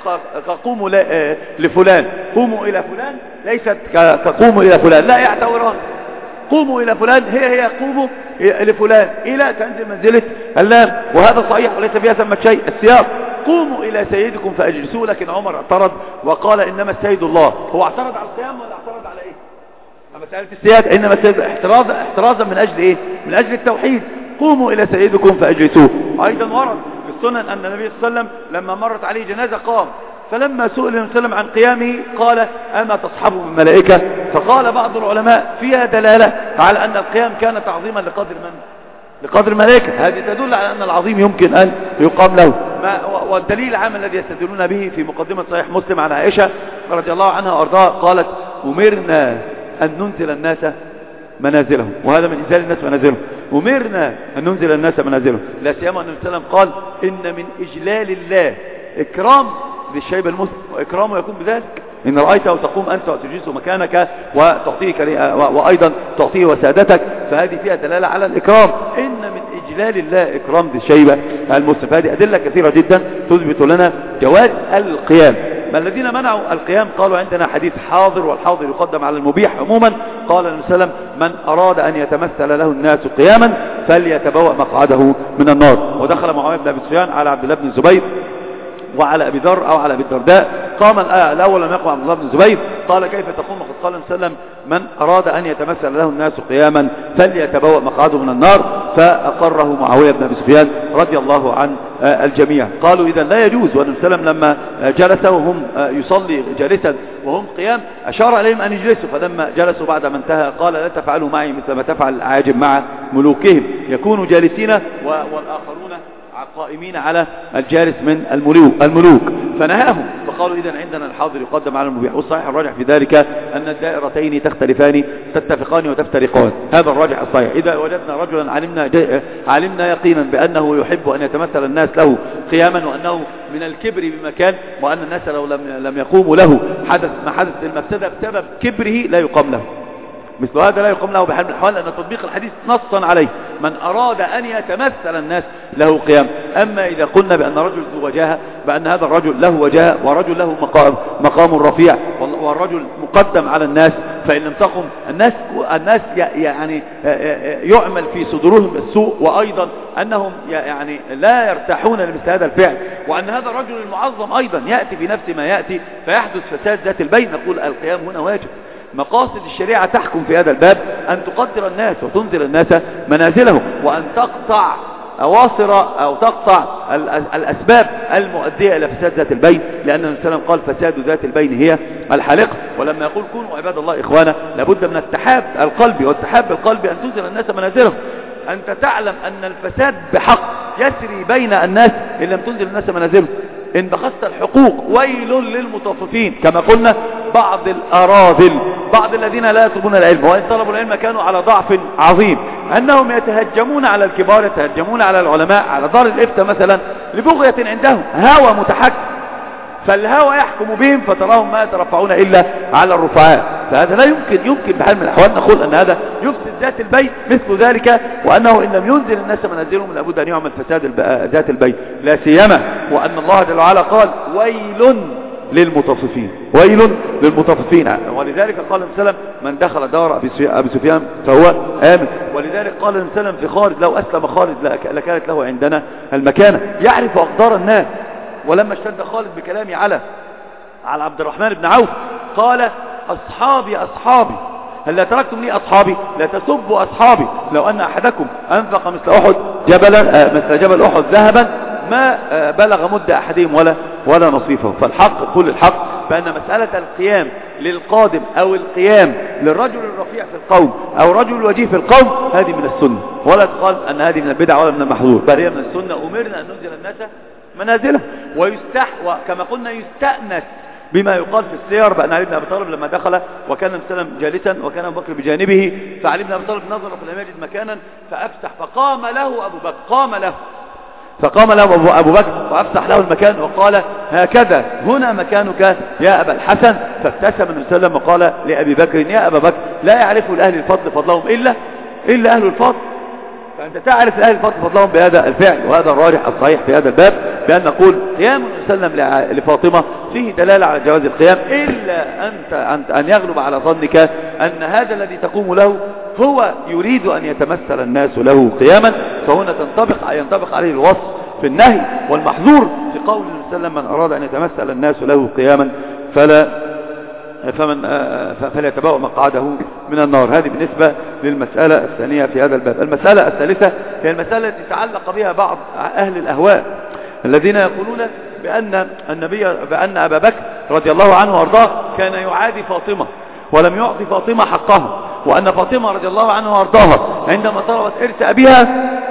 كقوموا لفلان، قوموا إلى فلان ليست كقوموا إلى فلان، لا يعتبرها قوموا إلى فلان هي هي قوموا لفلان، إلى تنزل منزلة اللام، وهذا صحيح وليس فيها ثمة شيء. السياق قوموا إلى سيدكم فأجلسوا، لكن عمر اعترض وقال إنما السيد الله. هو اعترض على القيام ولا اعترض على إيه؟ مسألة السياد إنما السيد احترازا احترازا من أجل إيه؟ من أجل التوحيد. قوموا إلى سيدكم فأجلسوه. أيضا ورد في السنن أن النبي صلى الله عليه وسلم لما مرت عليه جنازة قام، فلما سئل النبي صلى الله عليه وسلم عن قيامه قال أما تصحبه من ملائكة؟ فقال بعض العلماء فيها دلالة على أن القيام كان تعظيما لقدر من؟ لقدر الملائكة. هذه تدل على أن العظيم يمكن أن يقام له. والدليل العام الذي يستدلون به في مقدمة صحيح مسلم عن عائشة رضي الله عنها وأرضاها قالت أمرنا أن ننزل الناس منازلهم، وهذا من إنزال الناس منازلهم، أمرنا أن ننزل الناس منازلهم، لا سيما أن النبي صلى الله عليه وسلم قال إن من إجلال الله إكرام للشيب المسلم، وإكرامه يكون بذلك إن رأيته تقوم أنت وتجلس مكانك وتعطيه وأيضا تعطيه وسادتك، فهذه فيها دلالة على الإكرام. إن من إجلال الله إكرام للشيب المسلم. فهذه أدلة كثيرة جدا تثبت لنا جواز القيام. ما الذين منعوا القيام قالوا عندنا حديث حاضر، والحاضر يقدم على المبيح عموما. قال النبي صلى الله عليه وسلم من أراد أن يتمثل له الناس قياما فليتبوأ مقعده من النار. ودخل معاوية بن أبي سفيان على عبد الله بن الزبير وعلى أبي ذر أو على أبي الدرداء، قام الأول لم يقم عبد الله بن الزبير قال كيف تقوم؟ وقد قال النبي صلى الله عليه وسلم من أراد أن يتمثل له الناس قياما فليتبوأ مقعده من النار، فأقره معاوية بن أبي سفيان رضي الله عن الجميع. قالوا إذا لا يجوز. والنبي صلى الله عليه وسلم لما جلس وهم يصلي جالسا وهم قيام أشار عليهم أن يجلسوا، فلما جلسوا بعد ما انتهى قال لا تفعلوا معي مثل ما تفعل الأعاجم مع ملوكهم، يكونوا جالسين والآخرون قائمين على الجالس من الملوك الملوك فنهاهم. فقالوا إذا عندنا الحاضر يقدم على المبيح. والصحيح الراجح في ذلك أن الدائرتين تختلفان تتفقان وتفترقان، هذا الراجح الصحيح. إذا وجدنا رجلا علمنا علمنا يقينا بأنه يحب أن يتمثل الناس له قياما، وأنه من الكبر بمكان، وأن الناس لو لم لم يقوموا له حدث ما حدث المفسدة بسبب كبره لا يقام له، مثل هذا لا يقوم له بحال من الأحوال، لأن تطبيق الحديث نصا عليه من أراد أن يتمثل الناس له قيام. أما إذا قلنا بأن رجل ذو وجاهة، بأن هذا الرجل له وجاهة ورجل له مقام, مقام رفيع والرجل مقدم على الناس، فإن لم تقم الناس الناس يعني يعمل في صدورهم السوء، وأيضا أنهم يعني لا يرتاحون لمثل هذا الفعل، وأن هذا الرجل المعظم أيضا يأتي في نفس ما يأتي فيحدث فساد ذات البين. نقول القيام هنا واجب. مقاصد الشريعة تحكم في هذا الباب أن تقدر الناس وتنزل الناس منازلهم، وأن تقطع أواصر أو تقطع الأسباب المؤدية إلى فساد ذات البين، لأن النبي صلى الله عليه وسلم قال فساد ذات البين هي الحالقة. ولما يقول كونوا عباد الله إخوانا لابد من التحاب القلب، والتحاب القلب أن تنزل الناس منازلهم. أنت تعلم أن الفساد بحق يسري بين الناس إن لم تنزل الناس منازلهم. إن بخست الحقوق ويل للمطففين، كما قلنا بعض الأراذل، بعض الذين لا يطلبون العلم وإن طلبوا العلم كانوا على ضعف عظيم، أنهم يتهجمون على الكبار، يتهجمون على العلماء، على دار الإفتاء مثلا لبغية عندهم، هوى متحكم، فالهوى يحكم بهم فتراهم ما يترفعون إلا على الرفعاء. فهذا لا يمكن يمكن بحال من الأحوال نقول أن هذا يفسد ذات البين مثل ذلك، وأنه إن لم ينزل الناس منازلهم لابد أن يعمل فساد ذات البين، لا سيما وأن الله جل وعلا قال ويل للمطففين، ويل للمطففين. ولذلك قال النبي صلى الله عليه وسلم من دخل دار أبي سفيان فهو آمن. ولذلك قال النبي صلى الله عليه وسلم في خالد لو أسلم خالد لكانت له عندنا المكانة. يعرف أقدار الناس. ولما اشتد خالد بكلامي على على عبد الرحمن بن عوف قال أصحابي أصحابي هل لا تركتم لي أصحابي؟ لا تسبوا أصحابي. لو أن أحدكم أنفق مثل أحد جبلا مثل جبل أحد ذهبا ما بلغ مد أحدهم ولا ولا نصيفه. فالحق كل الحق بأن مسألة القيام للقادم أو القيام للرجل الرفيع في القوم أو رجل الوجيه في القوم هذه من السنة، ولا تقال أن هذه من البدع ولا من المحظور، بل هي من السنة. أمرنا أن ننزل الناس منازله ويستح وكما قلنا يستأنس بما يقال في السير بأن علي بن أبي طالب لما دخل وكان النبي صلى الله عليه وسلم جالسا وكان أبو بكر بجانبه، فعلي بن أبي طالب نظر فلم يجد مكانا فأفسح فقام له أبو بكر قام له فقام له أبو بكر وأفسح له المكان وقال هكذا هنا مكانك يا أبا الحسن. فابتسم النبي صلى الله عليه وسلم وقال لأبي بكر يا أبا بكر لا يعرف لأهل الفضل فضلهم إلا إلا أهل الفضل. فأنت تعرف لأهل الفضل فضلهم بهذا الفعل. وهذا الراجح الصحيح في هذا الباب بأن نقول قيام النبي صلى الله عليه وسلم لفاطمة فيه دلالة على جواز القيام، إلا أنت أن يغلب على ظنك أن هذا الذي تقوم له هو يريد أن يتمثل الناس له قياما، فهنا تنطبق ينطبق عليه الوصف في النهي والمحظور في قول النبي صلى الله عليه وسلم من أراد أن يتمثل الناس له قياما فلا فمن فليتبوأ مقعده من النار. هذه بالنسبة للمسألة الثانية في هذا الباب. المسألة الثالثة هي المسألة التي تعلق بها بعض أهل الأهواء الذين يقولون بأن النبي بأن أبا بكر رضي الله عنه وارضاه كان يعادي فاطمة ولم يعطي فاطمة حقها، وأن فاطمة رضي الله عنه وارضاها عندما طلبت إرث أبيها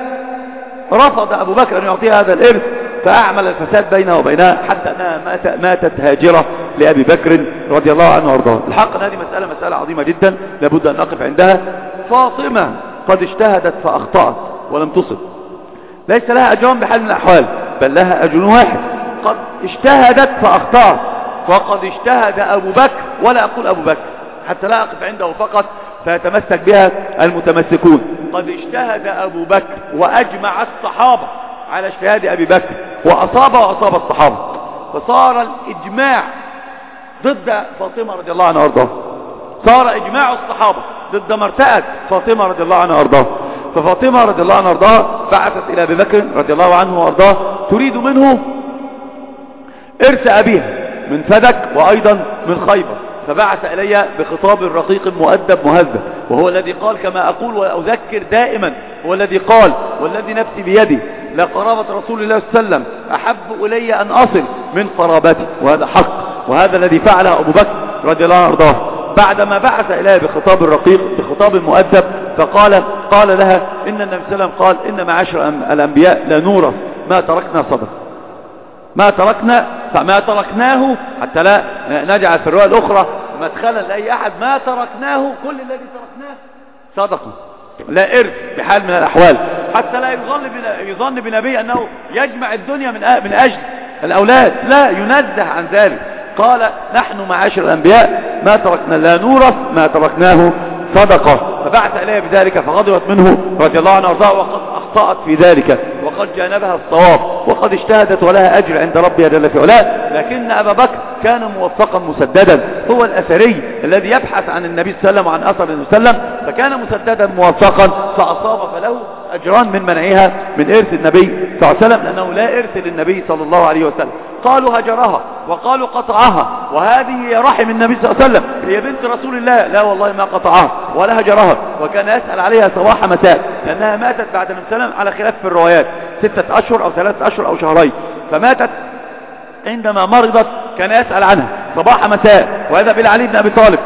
رفض أبو بكر أن يعطيها هذا الإرث، فأعمل الفساد بينه وبينها حتى أنها مات ماتت هاجرة لأبي بكر رضي الله عنه وارضاه. الحق هذه مسألة مسألة عظيمة جدا لابد أن نقف عندها. فاطمة قد اجتهدت فأخطأت ولم تصب، ليس لها أجران بحال من الأحوال بل لها أجر واحد. قد اجتهدت فأخطأت وقد اجتهد أبو بكر، ولا أقول أبو بكر حتى لا أقف عنده فقط فيتمسك بها المتمسكون. قد اجتهد أبو بكر وأجمع الصحابة على اجتهاد أبي بكر وأصاب وأصاب الصحابة، فصار الإجماع ضد فاطمة رضي الله عنها وارضاها، صار إجماع الصحابة ضد مرتأة فاطمة رضي الله عنها وارضاها. ففاطمة رضي الله عنها وارضاها بعثت إلى أبي بكر رضي الله عنه وارضاه تريد منه إرث أبيها من فدك وأيضا من خيبر، فبعث إلي بخطاب رقيق مؤدب مهذب، وهو الذي قال كما أقول وأذكر دائما، هو الذي قال والذي نفسي بيدي لقرابة رسول الله صلى الله عليه وسلم أحب إلي أن أصل من قرابتي، وهذا حق، وهذا الذي فعله أبو بكر رضي الله عنه وارضاه. بعدما بعث إليه بخطاب رقيق بخطاب مؤدب فقال قال لها إن النبي صلى الله عليه وسلم قال إن معاشر الأنبياء لا نورث ما تركنا صدق، ما تركنا فما تركناه حتى لا نجعل في الرواية الأخرى مدخلا لأي أحد، ما تركناه كل الذي تركناه صدقه لا إرث بحال من الأحوال، حتى لا يظن يظن بنبي أنه يجمع الدنيا من من أجل الأولاد، لا، ينزه عن ذلك. قال نحن معاشر الأنبياء ما تركنا لا نورث ما تركناه صدقة، فبعث إليه بذلك فغضبت منه رضي الله عنه وارضاه وقد أخطأت في ذلك وقد جانبها الصواب وقد اجتهدت ولها أجر عند ربها جل في علاه. لكن أبا بكر كان موفقا مسددا، هو الأثري الذي يبحث عن النبي صلى الله عليه وسلم وعن أثر النبي صلى الله عليه وسلم، فكان مسددا موفقا فأصاب، فله أجران من منعها من إرث النبي صلى الله عليه وسلم، لأنه لا إرث للنبي صلى الله عليه وسلم. قالوا هجرها وقالوا قطعها، وهذه هي رحم النبي صلى الله عليه وسلم، هي بنت رسول الله، لا والله ما قطعها ولا هجرها، وكان يسأل عليها صباح مساء، لأنها ماتت بعد النبي صلى الله عليه وسلم على خلاف في الروايات ستة أشهر أو ثلاثة أشهر أو شهرين، فماتت عندما مرضت كان يسأل عنها صباح مساء، ويذهب إلى علي بن أبي طالب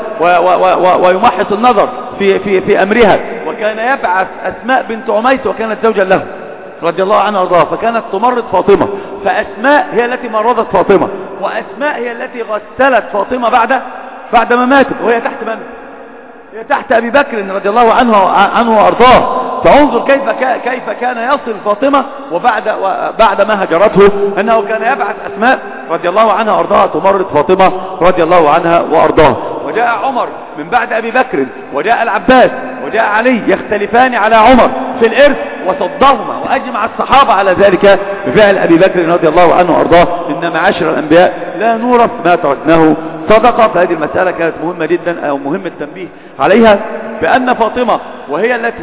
ويمحص النظر في, في, في أمرها، وكان يبعث أسماء بنت عميس وكانت زوجا له رضي الله عنها وارضاها، فكانت تمرض فاطمة، فأسماء هي التي مرضت فاطمة، وأسماء هي التي غسلت فاطمة بعد بعد ما ماتت، وهي تحت من؟ هي تحت أبي بكر رضي الله عنه عنه وارضاه. فانظر كيف كيف كان يصل فاطمة وبعد بعد ما هجرته، أنه كان يبعث أسماء رضي الله عنها وارضاها تمرض فاطمة رضي الله عنها وارضاها. وجاء عمر من بعد أبي بكر، وجاء العباس، وجاء علي يختلفان على عمر في الإرث، وصدهما وأجمع الصحابة على ذلك بفعل أبي بكر رضي الله عنه وأرضاه. إن معاشر الأنبياء لا نورث ما تركناه صدقة. فهذه المسألة كانت مهمة جدا أو مهم التنبيه عليها، بأن فاطمة وهي التي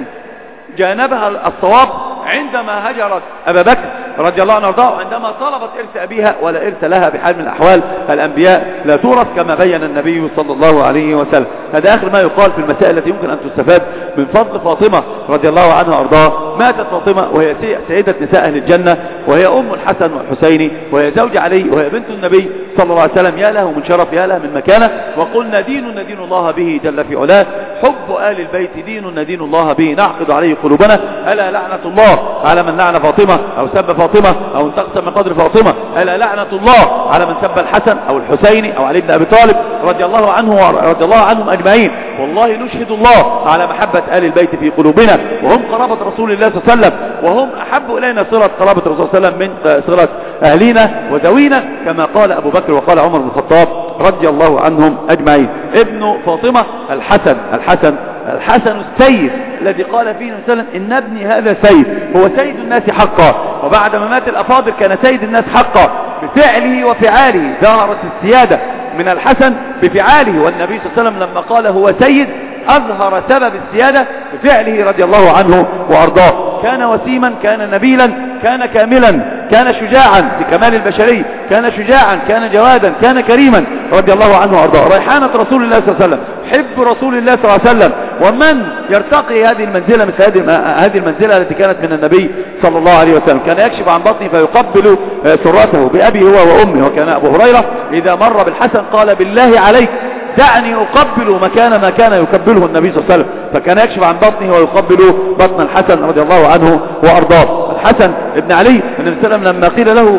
جانبها الصواب عندما هجرت أبا بكر رضي الله عنه وارضاه، عندما طلبت إرث أبيها ولا إرث لها بحال من الأحوال. الأنبياء لا تورث كما بين النبي صلى الله عليه وسلم. هذا آخر ما يقال في المسائل التي يمكن أن تستفاد من فضل فاطمة رضي الله عنها وارضاها. ماتت فاطمة وهي سيدة نساء أهل الجنة، وهي أم الحسن والحسين، وهي زوج علي، وهي بنت النبي صلى الله عليه وسلم. يا له من شرف، يا له من مكانة. وقلنا دين ندين الله به جل في علاه، حب آل البيت دين ندين الله به نعقد عليه قلوبنا. ألا لعنة الله على من لعن فاطمة أو سب فاطمة أو انتقص من قدر فاطمة. ألا لعنة الله على من سب الحسن أو الحسين أو علي بن أبي طالب رضي الله عنه رضي الله عنهم أجمعين. والله نشهد الله على محبة آل البيت في قلوبنا، وهم قرابة رسول الله صلى الله عليه وسلم، وهم أحب إلينا صلة قرابة الرسول صلى الله عليه وسلم من صلة أهلنا وذوينا، كما قال أبو بكر وقال عمر بن الخطاب رضي الله عنهم أجمعين. ابن فاطمة الحسن الحسن الحسن السيد الذي قال فيه النبي صلى الله عليه وسلم إن ابني هذا سيد، هو سيد الناس حقا. وبعد ما مات الأفاضل كان سيد الناس حقا. بفعله وفعاله ظهرت السيادة من الحسن بفعاله، والنبي صلى الله عليه وسلم لما قال هو سيد أظهر سبب السيادة بفعله رضي الله عنه وأرضاه. كان وسيما، كان نبيلا، كان كاملا، كان شجاعا بكمال البشري، كان شجاعا، كان جوادا، كان كريما رضي الله عنه وأرضاه. ريحانة رسول الله صلى الله عليه وسلم، حب رسول الله صلى الله عليه وسلم. ومن يرتقي هذه المنزلة مثل هذه المنزلة التي كانت من النبي صلى الله عليه وسلم؟ كان يكشف عن بطنه فيقبل سرته بأبي هو وأمه. وكان أبو هريرة إذا مر بالحسن قال بالله عليك دعني أقبل مكان ما كان يقبله النبي صلى الله عليه وسلم. فكان يكشف عن بطنه ويقبل بطن الحسن رضي الله عنه وأرضاه. الحسن ابن علي النبي صلى الله عليه وسلم لما قيل له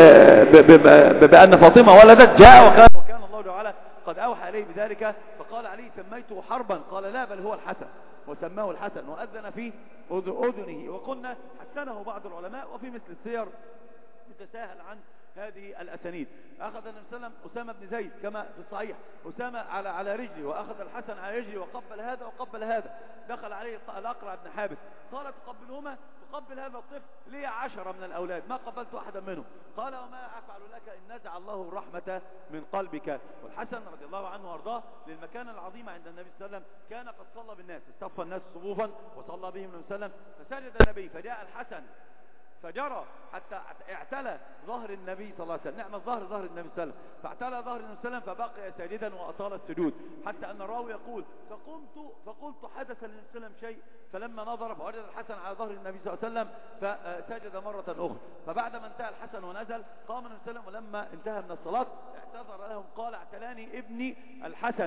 بأن فاطمة ولدت جاء وكان, وكان الله تعالى قد أوحى إليه بذلك، فقال علي سميته حربا، قال لا بل هو الحسن، وسماه الحسن وأذن في أذنه. وقلنا حسنه بعض العلماء، وفي مثل السير يتساهل عن هذه الأسانيد. أخذ النبي صلى الله عليه وسلم أسامة بن زيد كما في الصحيح، أسامة على على رجلي، وأخذ الحسن على رجلي، وقبل هذا وقبل هذا. دخل عليه الأقرع بن حابس قال تقبلهما؟ تقبل هذا الطفل لي عشرة من الأولاد ما قبلت أحدا منهم. قال وما أفعل لك إن نزع الله الرحمة من قلبك. والحسن رضي الله عنه وارضاه للمكانة العظيمة عند النبي صلى الله عليه وسلم، كان قد صلى بالناس، استوفى الناس صفوفا وصلى بهم النبي صلى الله عليه وسلم، فسجد النبي فجاء الحسن فجرى حتى اعتلى ظهر النبي صلى الله عليه وسلم، نعم الظهر ظهر النبي صلى الله عليه وسلم، فاعتلى ظهر النبي صلى الله عليه وسلم فبقي ساجدا وأطال السجود، حتى أن الراوي يقول فقمت فقلت حدث للنبي صلى الله عليه وسلم شيء، فلما نظر فوجد الحسن على ظهر النبي صلى الله عليه وسلم فسجد مرة أخرى. فبعدما انتهى الحسن ونزل قام النبي صلى الله عليه وسلم، ولما انتهى من الصلاة اعتذر لهم قال اعتلاني ابني الحسن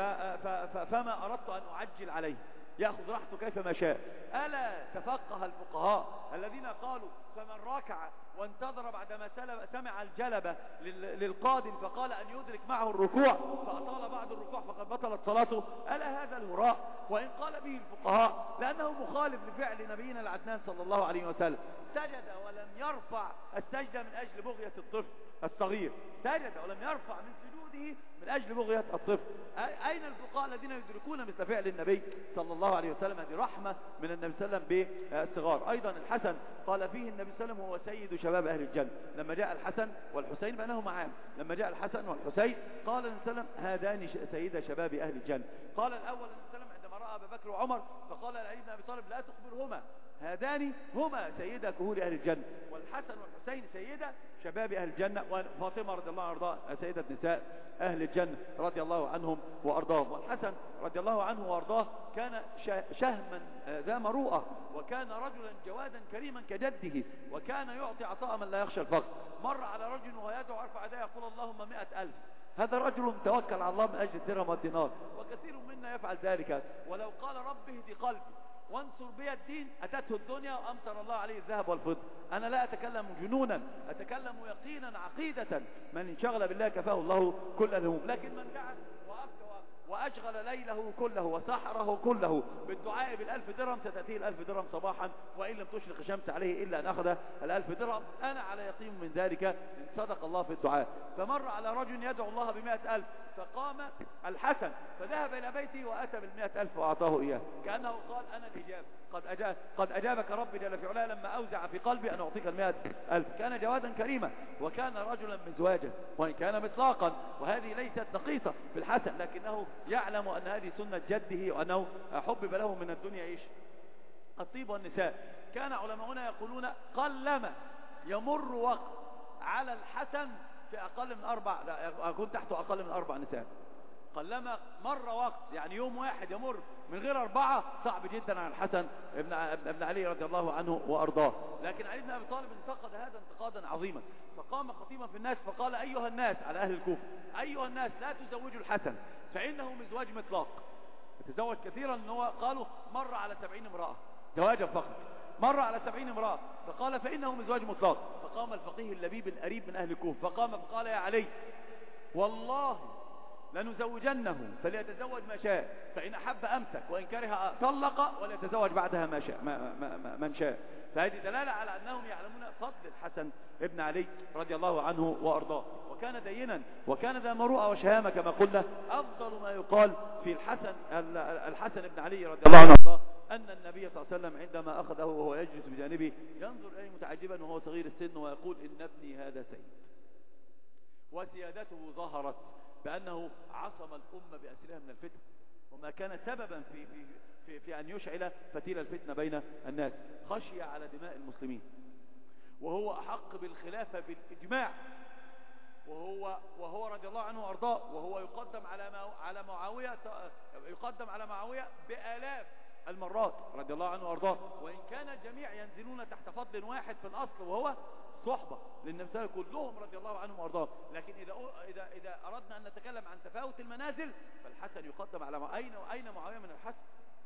فما أردت أن أعجل عليه، يأخذ راحته كيفما شاء. ألا تفقه الفقهاء الذين قالوا فمن ركع وانتظر بعدما سمع الجلبة للقادم فقال أن يدرك معه الركوع فأطال بعد الركوع فقد بطلت صلاته؟ ألا هذا الهراء؟ وإن قال به الفقهاء لأنه مخالف لفعل نبينا العدنان صلى الله عليه وسلم، سجد ولم يرفع السجدة من أجل بغية الطفل الصغير، سجد ولم يرفع من سجوده من أجل بغية الطفل. أين الفقهاء الذين يدركون مثل فعل النبي صلى الله عليه وسلم؟ هذه رحمة من النبي صلى الله عليه وسلم بالصغار. أيضا الحسن قال فيه النبي صلى الله عليه وسلم هو سيد شباب أهل الجنة. لما جاء الحسن والحسين بينهما عام، لما جاء الحسن والحسين قال النبي صلى الله عليه وسلم هذان سيد شباب أهل الجنة. قال الأول النبي صلى الله عليه وسلم عندما رأى أبا بكر وعمر فقال لعلي بن أبي طالب لا تخبرهما هذان هما سيدا كهول أهل الجنة، والحسن والحسين سيدا شباب أهل الجنة، وفاطمة رضي الله عنها سيدة نساء أهل الجنة رضي الله عنهم وأرضاهم. والحسن رضي الله عنه وأرضاه كان شهما ذا مروءة، وكان رجلا جوادا كريما كجده، وكان يعطي عطاء من لا يخشى الفقر. مر على رجل وهو يدعو ارفع يديه يقول اللهم مئة ألف، هذا رجل توكل على الله من أجل الدرهم والدينار، وكثير منا يفعل ذلك. ولو قال رب اهدي قلبي وانصر بي الدين أتته الدنيا وأمطر الله عليه الذهب والفضة. أنا لا أتكلم جنونا، أتكلم يقينا عقيدة، من انشغل بالله كفاه الله كل الهموم. لكن من دعا وأشغل ليله كله وسحره كله بالدعاء بالألف درهم، ستأتيه الألف درهم صباحا، وإن لم تشرق الشمس عليه إلا أن أخذ الألف درهم. أنا على يقين من ذلك إن صدق الله في الدعاء. فمر على رجل يدعو الله بمائة ألف، فقام الحسن فذهب إلى بيته وأتى بالمائة ألف وأعطاه إياه، كأنه قال أنا الإجابة، قد, أجاب قد أجابك ربي جل في علاه لما أوزع في قلبي أن أعطيك المائة ألف. كان جوادا كريما، وكان رجلا مزواجا، وإن كان مطلاقا، وهذه ليست نقيصة في الحسن، لكنه يعلم أن هذه سنة جده، وأنه حبب له من الدنيا إيش؟ الطيب والنساء. كان علماؤنا يقولون قلما يمر وقت على الحسن في أقل من أربع، لا أكون تحته أقل من أربع نساء. قلما مر وقت، يعني يوم واحد يمر من غير أربعة، صعب جدا على الحسن ابن ابن علي رضي الله عنه وأرضاه. لكن علي بن أبي طالب انتقد هذا انتقادا عظيما، فقام خطيبا في الناس فقال أيها الناس، على أهل الكوفة، أيها الناس لا تزوجوا الحسن فإنه مزواج مطلاق. يتزوج كثيرا، ان هو قالوا مر على سبعين امرأة زواجا فقط، مر على سبعين امرأة، فقال فإنه مزواج مطلق. فقام الفقيه اللبيب القريب من أهل الكوفة فقام فقال يا علي والله لنزوجنه فليتزوج ما شاء، فإن أحب أمسك وإن كره طلق، وليتزوج بعدها ما شاء ما ما ما من شاء. فهذه دلالة على أنهم يعلمون فضل الحسن ابن علي رضي الله عنه وأرضاه، وكان دينا وكان ذا مروءة وشهامة كما قلنا. أفضل ما يقال في الحسن الحسن ابن علي رضي الله عنه وأرضاه أن النبي صلى الله عليه وسلم عندما أخذه وهو يجلس بجانبه ينظر إليه متعجبا وهو صغير السن ويقول إن ابني هذا سيد. وسيادته ظهرت بأنه عصم الأمة بأسرها من الفتن، وما كان سببا في, في, في, في أن يشعل فتيل الفتنة بين الناس. خشي على دماء المسلمين، وهو أحق بالخلافة بالإجماع، وهو وهو رضي الله عنه وأرضاه، وهو يقدم على على معاوية يقدم على معاوية بآلاف المرات رضي الله عنه وأرضاه، وإن كان الجميع ينزلون تحت فضل واحد في الأصل وهو صحبة للنبي صلى الله عليه وسلم كلهم رضي الله عنهم وأرضاه. لكن إذا إذا إذا أردنا أن نتكلم عن تفاوت المنازل فالحسن يقدم على أين أين معاوية من الحسن؟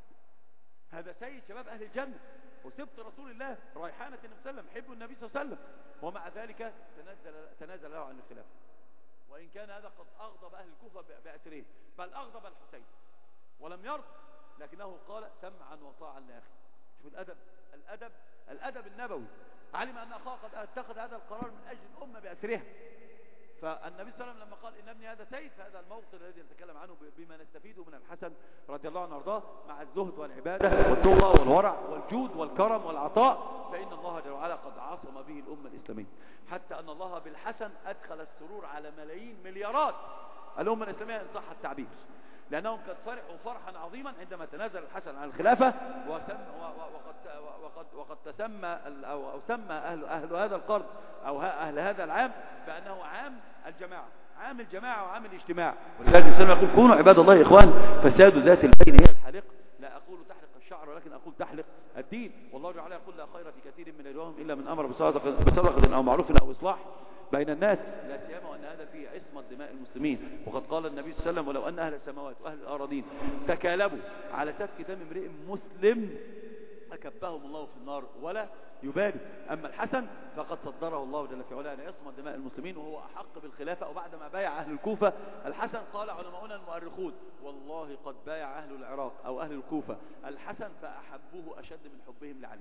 هذا سيد شباب أهل الجنة وسبط رسول الله، ريحانة النبي صلى الله عليه وسلم، حب النبي صلى الله عليه وسلم، ومع ذلك تنزل تنازل له عن الخلافة. وإن كان هذا قد أغضب أهل الكوفة بأسره، بل أغضب الحسين ولم يرضى، لكنه قال سمعا وطاعا لأخي. شوف الأدب الأدب الأدب النبوي. علم أن أخاه قد اتخذ هذا القرار من أجل الأمة بأسرها، فالنبي صلى الله عليه وسلم لما قال إن ابني هذا سيد، فهذا الموطن الذي نتكلم عنه بما نستفيده من الحسن رضي الله عنه وارضاه، مع الزهد والعبادة والتقوى والورع والجود والكرم والعطاء، فإن الله جل وعلا قد عصم به الأمة الإسلامية، حتى أن الله بالحسن أدخل السرور على ملايين مليارات الأمة الإسلامية إن صح التعبير، لأنهم قد فرحوا فرحا عظيما عندما تنازل الحسن عن الخلافة، وقد وقد وقد تسمى أو سمى أهل أهل هذا القرن أو أهل هذا العام بأنه عام الجماعة، عام الجماعة وعام الاجتماع. ولذلك الإسلام يقول كونوا عباد الله إخوان فساد ذات البين هي الحالق. لا أقول تحلق الشعر ولكن أقول تحلق الدين. والله تعالى يقول لا خير في كثير من نجواهم إلا من أمر بصدقة أو معروف أو إصلاح بين الناس، لا سيما وأن هذا فيه عصمة دماء المسلمين. وقد قال النبي صلى الله عليه وسلم ولو أن أهل السماوات وأهل الأراضين تكالبوا على سفك دم امرئ مسلم أكبهم الله في النار ولا يبالي. أما الحسن فقد صدره الله جل في علاه أن يصمد دماء المسلمين وهو أحق بالخلافة. وبعدما بايع أهل الكوفة الحسن قال علماؤنا المؤرخون والله قد بايع أهل العراق أو أهل الكوفة الحسن فأحبوه أشد من حبهم لعلي.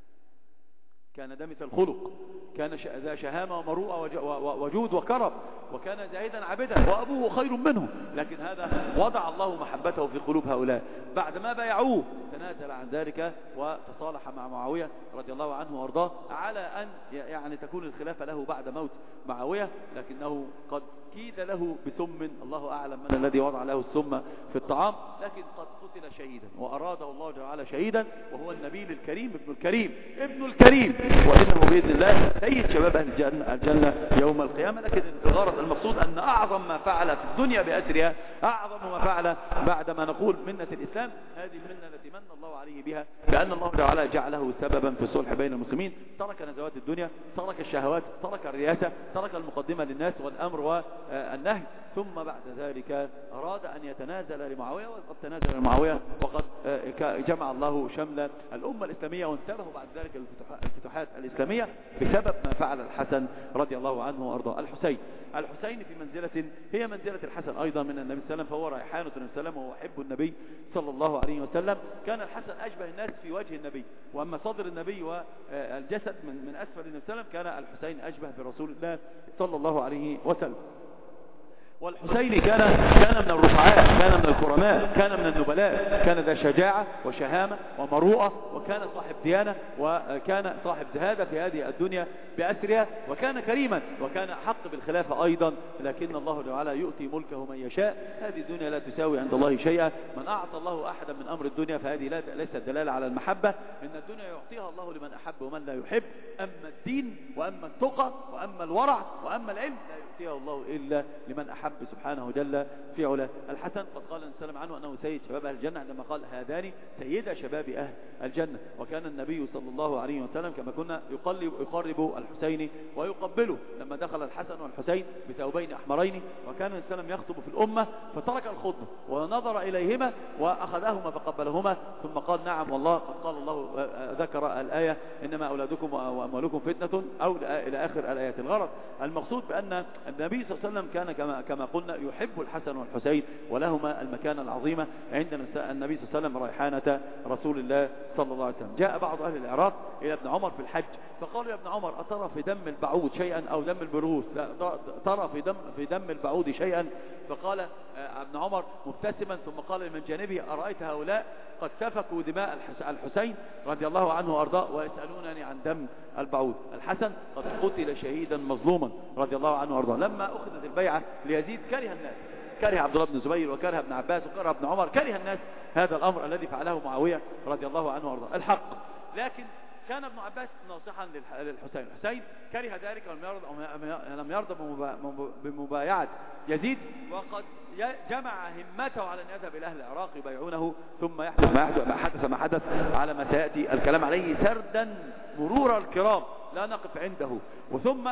كان دمث الخلق، كان ذا شهامة ومروءة وجود وكرم، وكان زاهدا عابدا، وأبوه خير منه، لكن هذا وضع الله محبته في قلوب هؤلاء. بعد ما بايعوه تنازل عن ذلك وتصالح مع معاوية رضي الله عنه وارضاه على أن يعني تكون الخلافة له بعد موت معاوية، لكنه قد كيد له بسم، الله أعلم من الذي وضع له السم في الطعام، لكن قد قتل شهيدا وأراده الله جل وعلا شهيدا، وهو النبيل الكريم ابن الكريم ابن الكريم، وإنه بإذن الله سيد شباب أهل الجنة, الجنة يوم القيامة. لكن الغرض المقصود أن أعظم ما فعل في الدنيا بأسرها أعظم ما فعل بعدما نقول منة الإسلام، هذه المنة التي من الله عليه بها بأن الله جل وعلا جعله سببا في الصلح بين المسلمين، ترك نزوات الدنيا، ترك الشهوات، ترك الرياسة، ترك المقدمة للناس والأمر والنهي، ثم بعد ذلك أراد أن يتنازل لمعاوية، وقد تنازل لمعاوية، وقد جمع الله شمل الأمة الإسلامية، وانتبهوا بعد ذلك الفتوحات الفتوحات الإسلامية بسبب ما فعل الحسن رضي الله عنه وأرضاه. الحسين الحسين في منزلة هي منزلة الحسن أيضا من النبي صلى الله عليه وسلم، فهو ريحانة النبي صلى الله عليه وسلم وهو حب النبي صلى الله عليه وسلم. كان الحسن أشبه الناس في وجه النبي، وأما صدر النبي والجسد من من أسفل النبي صلى الله عليه وسلم كان الحسين أشبه برسول الله صلى الله عليه وسلم. والحسين كان كان من الرفعاء، كان من الكرماء، كان من النبلاء، كان ذا شجاعة وشهامة ومروءة، وكان صاحب ديانة، وكان صاحب زهادة في هذه الدنيا بأسرها، وكان كريما، وكان حق بالخلافة أيضا. لكن الله تعالى يؤتي ملكه من يشاء، هذه الدنيا لا تساوي عند الله شيئا. من أعطى الله أحدا من أمر الدنيا فهذه ليست دلالة على المحبة، إن الدنيا يعطيها الله لمن أحب ومن لا يحب. أما الدين وأما التقى وأما الورع وأما العلم لا يؤتيها الله إلا لمن أحب سبحانه جل في علاه. الحسن قد قال النبي عنه أنه سيد شباب أهل الجنة، عندما قال هذان سيد شباب أهل الجنة. وكان النبي صلى الله عليه وسلم كما كنا يقلب يقرب الحسين ويقبله لما دخل الحسن والحسين بثوبين أحمرين، وكان النبي صلى الله عليه وسلم يخطب في الأمة فترك الخطبة ونظر إليهما وأخذهما فقبلهما، ثم قال نعم والله قد قال الله، ذكر الآية إنما أولادكم وأموالكم فتنة أو إلى آخر الآيات. الغرض المقصود بأن النبي صلى الله عليه وسلم كان كما كما قلنا يحب الحسن والحسين ولهما المكانة العظيمة عند النبي صلى الله عليه وسلم ريحانة رسول الله صلى الله عليه وسلم. جاء بعض أهل العراق إلى ابن عمر في الحج فقالوا يا ابن عمر أترى في دم البعوض شيئا أو دم البروس؟ لا ترى في دم في دم البعوض شيئا؟ فقال ابن عمر مبتسما ثم قال لمن جانبه أرأيت هؤلاء قد سفكوا دماء الحسين رضي الله عنه وأرضاه ويسألونني عن دم البعوض. الحسن قد قتل شهيدا مظلوما رضي الله عنه وأرضاه. لما أخذت البيعة ليزيد كره الناس، كره عبد الله بن الزبير وكره ابن عباس وكره ابن عمر، كره الناس هذا الأمر الذي فعله معاوية رضي الله عنه وأرضاه الحق. لكن كان ابن عباس ناصحا للحسين، الحسين كره ذلك ولم يرضى لم يرضى بمبايعة يزيد، وقد جمع همته على أن يذهب إلى أهل العراق يبايعونه ثم يحدث ما يحدث ما حدث ما حدث على ما سيأتي الكلام عليه سردا مرور الكرام لا نقف عنده. وثم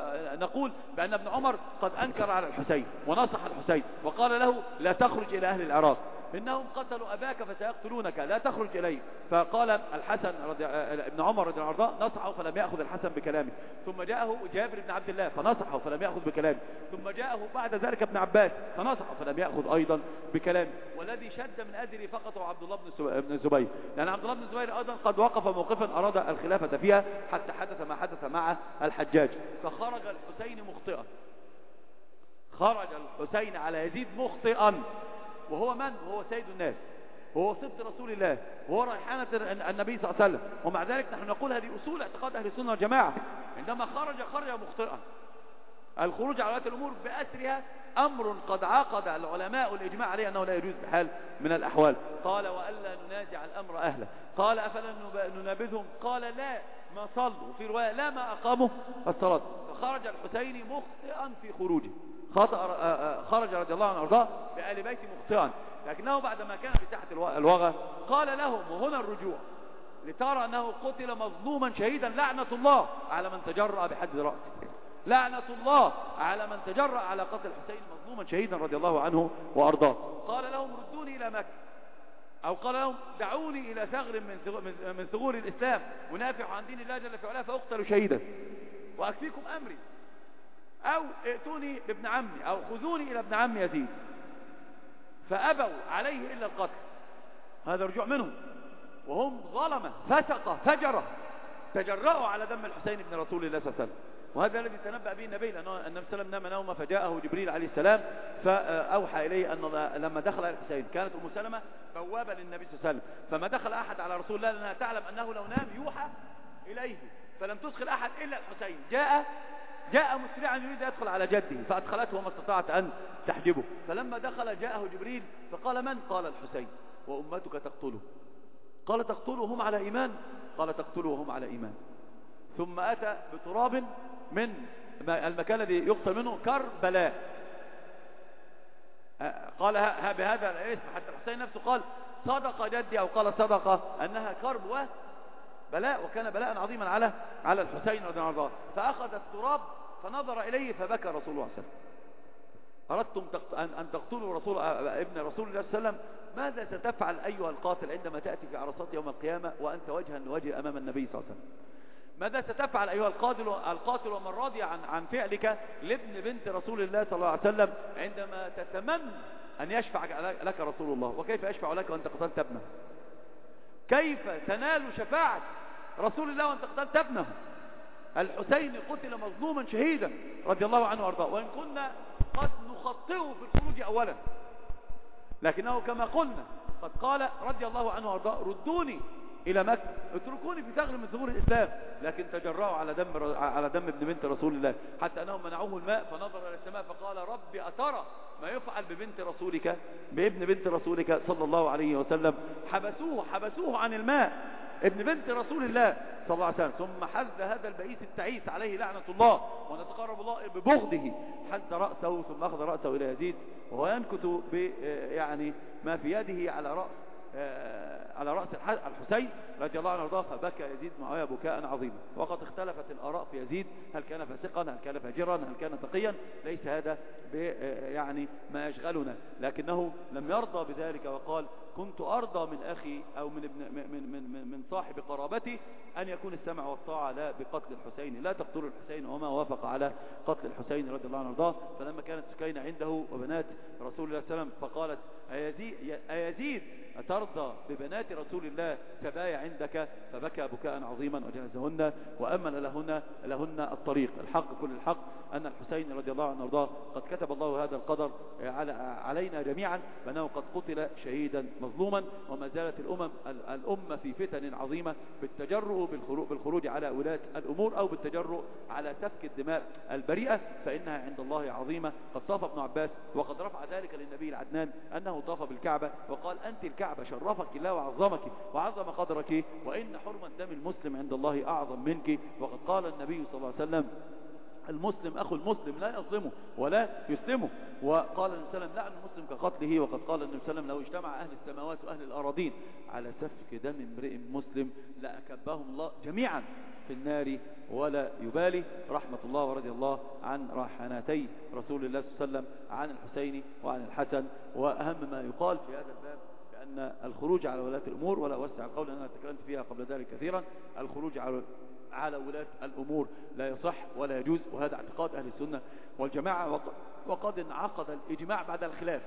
نقول بأن ابن عمر قد أنكر على الحسين ونصح الحسين وقال له لا تخرج إلى أهل العراق إنهم قتلوا أباك فسيقتلونك لا تخرج إليه. فقال الحسن رضي ابن عمر رضي الله عنه نصحه فلم يأخذ الحسن بكلامه، ثم جاءه جابر بن عبد الله فنصحه فلم يأخذ بكلامه، ثم جاءه بعد ذلك ابن عباس فنصحه فلم يأخذ أيضا بكلامه. والذي شد من أذره فقط عبد الله بن الزبير، لأن عبد الله بن الزبير أيضا قد وقف موقفا أراد الخلافة فيها حتى حدث ما حدث مع الحجاج، فخرج الحسين مخطئا، خرج الحسين على يزيد مخطئا، وهو من؟ وهو سيد الناس، وهو سبط رسول الله، وهو ريحانة النبي صلى الله عليه وسلم. ومع ذلك نحن نقول هذه أصول اعتقاد أهل السنة والجماعة، عندما خرج خرج مخطئا. الخروج على ولاة الأمور بأسرها أمر قد عقد العلماء الإجماع عليه أنه لا يجوز بحال من الأحوال. قال وألا ننازع الأمر أهله، قال أفلا ننابذهم؟ قال لا ما صلوا، في رواية لا ما أقاموا الصلاة. فخرج الحسين مخطئا في خروجه، خرج رضي الله عنه وارضاه بآل بيت مخطئا، لكنه بعدما كان في ساحة الوغى قال لهم وهنا الرجوع لترى أنه قتل مظلوما شهيدا، لعنة الله على من تجرأ بحد رأسه، لعنة الله على من تجرأ على قتل الحسين مظلوما شهيدا رضي الله عنه وأرضاه. قال لهم ردوني إلى مكة، أو قال لهم دعوني إلى ثغر من ثغور الإسلام ونافع عن دين الله جل في علاه فأقتل شهيدا وأكفيكم أمري، أو ائتوني بابن عمي أو خذوني إلى ابن عم يزيد، فأبوا عليه إلا القتل. هذا رجوع منهم، وهم ظلمة فسقة فجرة تجرأوا على دم الحسين بن رسول الله صلى الله عليه وسلم. وهذا الذي تنبأ به النبي، لأنه النبي صلى الله عليه وسلم نام نومه فجاءه جبريل عليه السلام فأوحى إليه أن لما دخل الحسين كانت أم سلمة بوابة للنبي صلى الله عليه وسلم، فما دخل أحد على رسول الله لأنها تعلم أنه لو نام يوحى إليه، فلم تدخل أحد إلا الحسين. جاء جاء مسرعا يريد يدخل على جده فأدخلته وما استطاعت أن تحجبه، فلما دخل جاءه جبريل فقال من؟ قال الحسين وأمتك تقتله. قال تقتله وهم على إيمان؟ قال تقتله وهم على إيمان. ثم أتى بتراب من المكان الذي يقتل منه كربلاء، قال ها بهذا الاسم، حتى الحسين نفسه قال صدق جدي، أو قال صدق أنها كرب وبلاء، وكان بلاء عظيما على على الحسين رضي الله عنه. فأخذ التراب فنظر إليه فبكى رسول الله صلى الله عليه وسلم. أردتم أن تقتلوا رسول ابن رسول الله صلى الله عليه وسلم، ماذا ستفعل أيها القاتل عندما تأتي في عرصات يوم القيامة وأنت وجها لوجه أمام النبي صلى الله عليه وسلم؟ ماذا ستفعل أيها القاتل القاتل ومن راضي عن عن فعلك لابن بنت رسول الله صلى الله عليه وسلم عندما تتمنى أن يشفع لك رسول الله؟ وكيف يشفع لك وأنت قتلت ابنه؟ كيف تنال شفاعة رسول الله وأنت قتلت ابنه؟ الحسين قتل مظلوما شهيدا رضي الله عنه وارضاه، وإن كنا قد نخطئه في الخروج أولا، لكنه كما قلنا قد قال رضي الله عنه وارضاه: ردوني إلى مكة، اتركوني في ثغر من ثغور الإسلام، لكن تجرأوا على دم على دم ابن بنت رسول الله، حتى أنهم منعوه الماء فنظر إلى السماء فقال: ربي أترى ما يفعل ببنت رسولك بابن بنت رسولك صلى الله عليه وسلم؟ حبسوه حبسوه عن الماء، ابن بنت رسول الله صلى الله عليه وسلم. ثم حز هذا البئيس التعيس عليه لعنة الله، ونتقرب الله ببغضه، حز رأسه ثم أخذ رأسه إلى يزيد وهو ينكت ب يعني ما في يده على رأس على رأس الحسين رضي الله عنه وارضاه، فبكى يزيد معاوية بكاء عظيما. وقد اختلفت الآراء في يزيد، هل كان فاسقا، هل كان فاجرا، هل كان تقيا، ليس هذا يعني ما يشغلنا، لكنه لم يرضى بذلك وقال: كنت أرضى من أخي أو من ابن من من من, من صاحب قرابتي أن يكون السمع والطاعة لا بقتل الحسين، لا تقتلوا الحسين، وما وافق على قتل الحسين رضي الله عنه وارضاه. فلما كانت سكينة عنده وبنات رسول الله صلى الله عليه وسلم فقالت: أيزيد, أيزيد أترضى ببنات رسول الله تبايع عندك؟ فبكى بكاء عظيما وجهزهن وأمن لهن لهن الطريق. الحق كل الحق أن الحسين رضي الله عنه وارضاه قد كتب الله هذا القدر على علينا جميعا بأنه قد قتل شهيدا مظلوما، وما زالت الأمم الأمة في فتن عظيمة بالتجرؤ بالخروج على ولاة الأمور أو بالتجرؤ على سفك الدماء البريئة، فإنها عند الله عظيمة. قد طاف ابن عباس وقد رفع ذلك للنبي العدنان أنه طاف بالكعبة وقال: أنت الكعبة، شرفك الله وعظمك وعظم قدرك، وإن حرمة دم المسلم عند الله أعظم منك. وقد قال النبي صلى الله عليه وسلم: المسلم أخو المسلم لا يظلمه ولا يسلمه. وقال النبي صلى الله عليه وسلم: لعن المسلم كقتله. وقد قال النبي صلى الله عليه وسلم: لو اجتمع أهل السماوات وأهل الأراضين على سفك دم امرئ مسلم لأكبهم الله جميعا في النار ولا يبالي. رحمة الله ورضي الله عن ريحانتي رسول الله صلى الله عليه وسلم، عن الحسين وعن الحسن. وأهم ما يقال في هذا الباب أن الخروج على ولاة الأمور، ولا أوسع القول أنا تكلمت فيها قبل ذلك كثيرا، الخروج على على ولاة الأمور لا يصح ولا يجوز، وهذا اعتقاد أهل السنة والجماعة. وقد انعقد الإجماع بعد الخلاف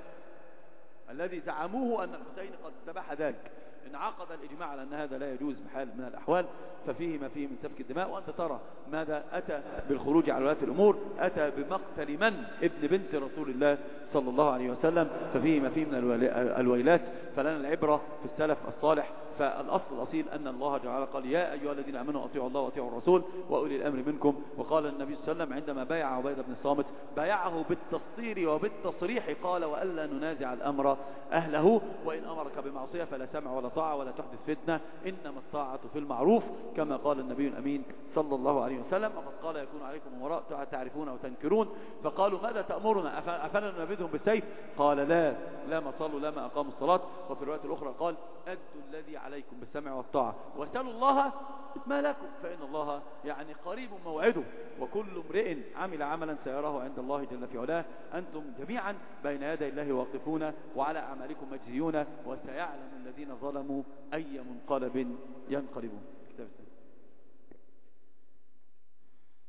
الذي زعموه أن الحسين قد استباح ذلك، انعقد الإجماع على أن هذا لا يجوز بحال من الأحوال، ففيه ما فيه من سفك الدماء. وأنت ترى ماذا أتى بالخروج على ولاة الأمور، أتى بمقتل من؟ ابن بنت رسول الله صلى الله عليه وسلم، ففيه ما فيه من الويلات. فلنا العبرة في السلف الصالح. فالأصل الأصيل أن الله جعل قال: يا أيها الذين آمنوا أطيعوا الله وأطيعوا الرسول وأولي الأمر منكم. وقال النبي صلى الله عليه وسلم عندما بايع عبيدة بن الصامت بايعه بالتصدير وبالتصريح، قال: وألا ننازع الأمر أهله، وإن أمرك بمعصية فلا سمع ولا طاعة ولا تحدث فتنة، إنما الطاعة في المعروف، كما قال النبي الأمين صلى الله عليه وسلم. وقد قال: يكون عليكم أمراء تعرفون وتنكرون. فقالوا: ماذا تأمرنا؟ أفلا ننبذهم بالسيف؟ قال: لا لا ما صلوا لا ما أقاموا الصلاة. وفي الرواية الأخرى قال: أدوا الذي عليكم بالسمع والطاعة واسألوا الله ما لكم فإن الله يعني قريب موعده، وكل امرئ عمل عملا سيراه عند الله جل في علاه. أنتم جميعا بين يدي الله واقفون وعلى أعمالكم مجزيون، وسيعلم الذين ظلموا أي منقلب ينقلبون.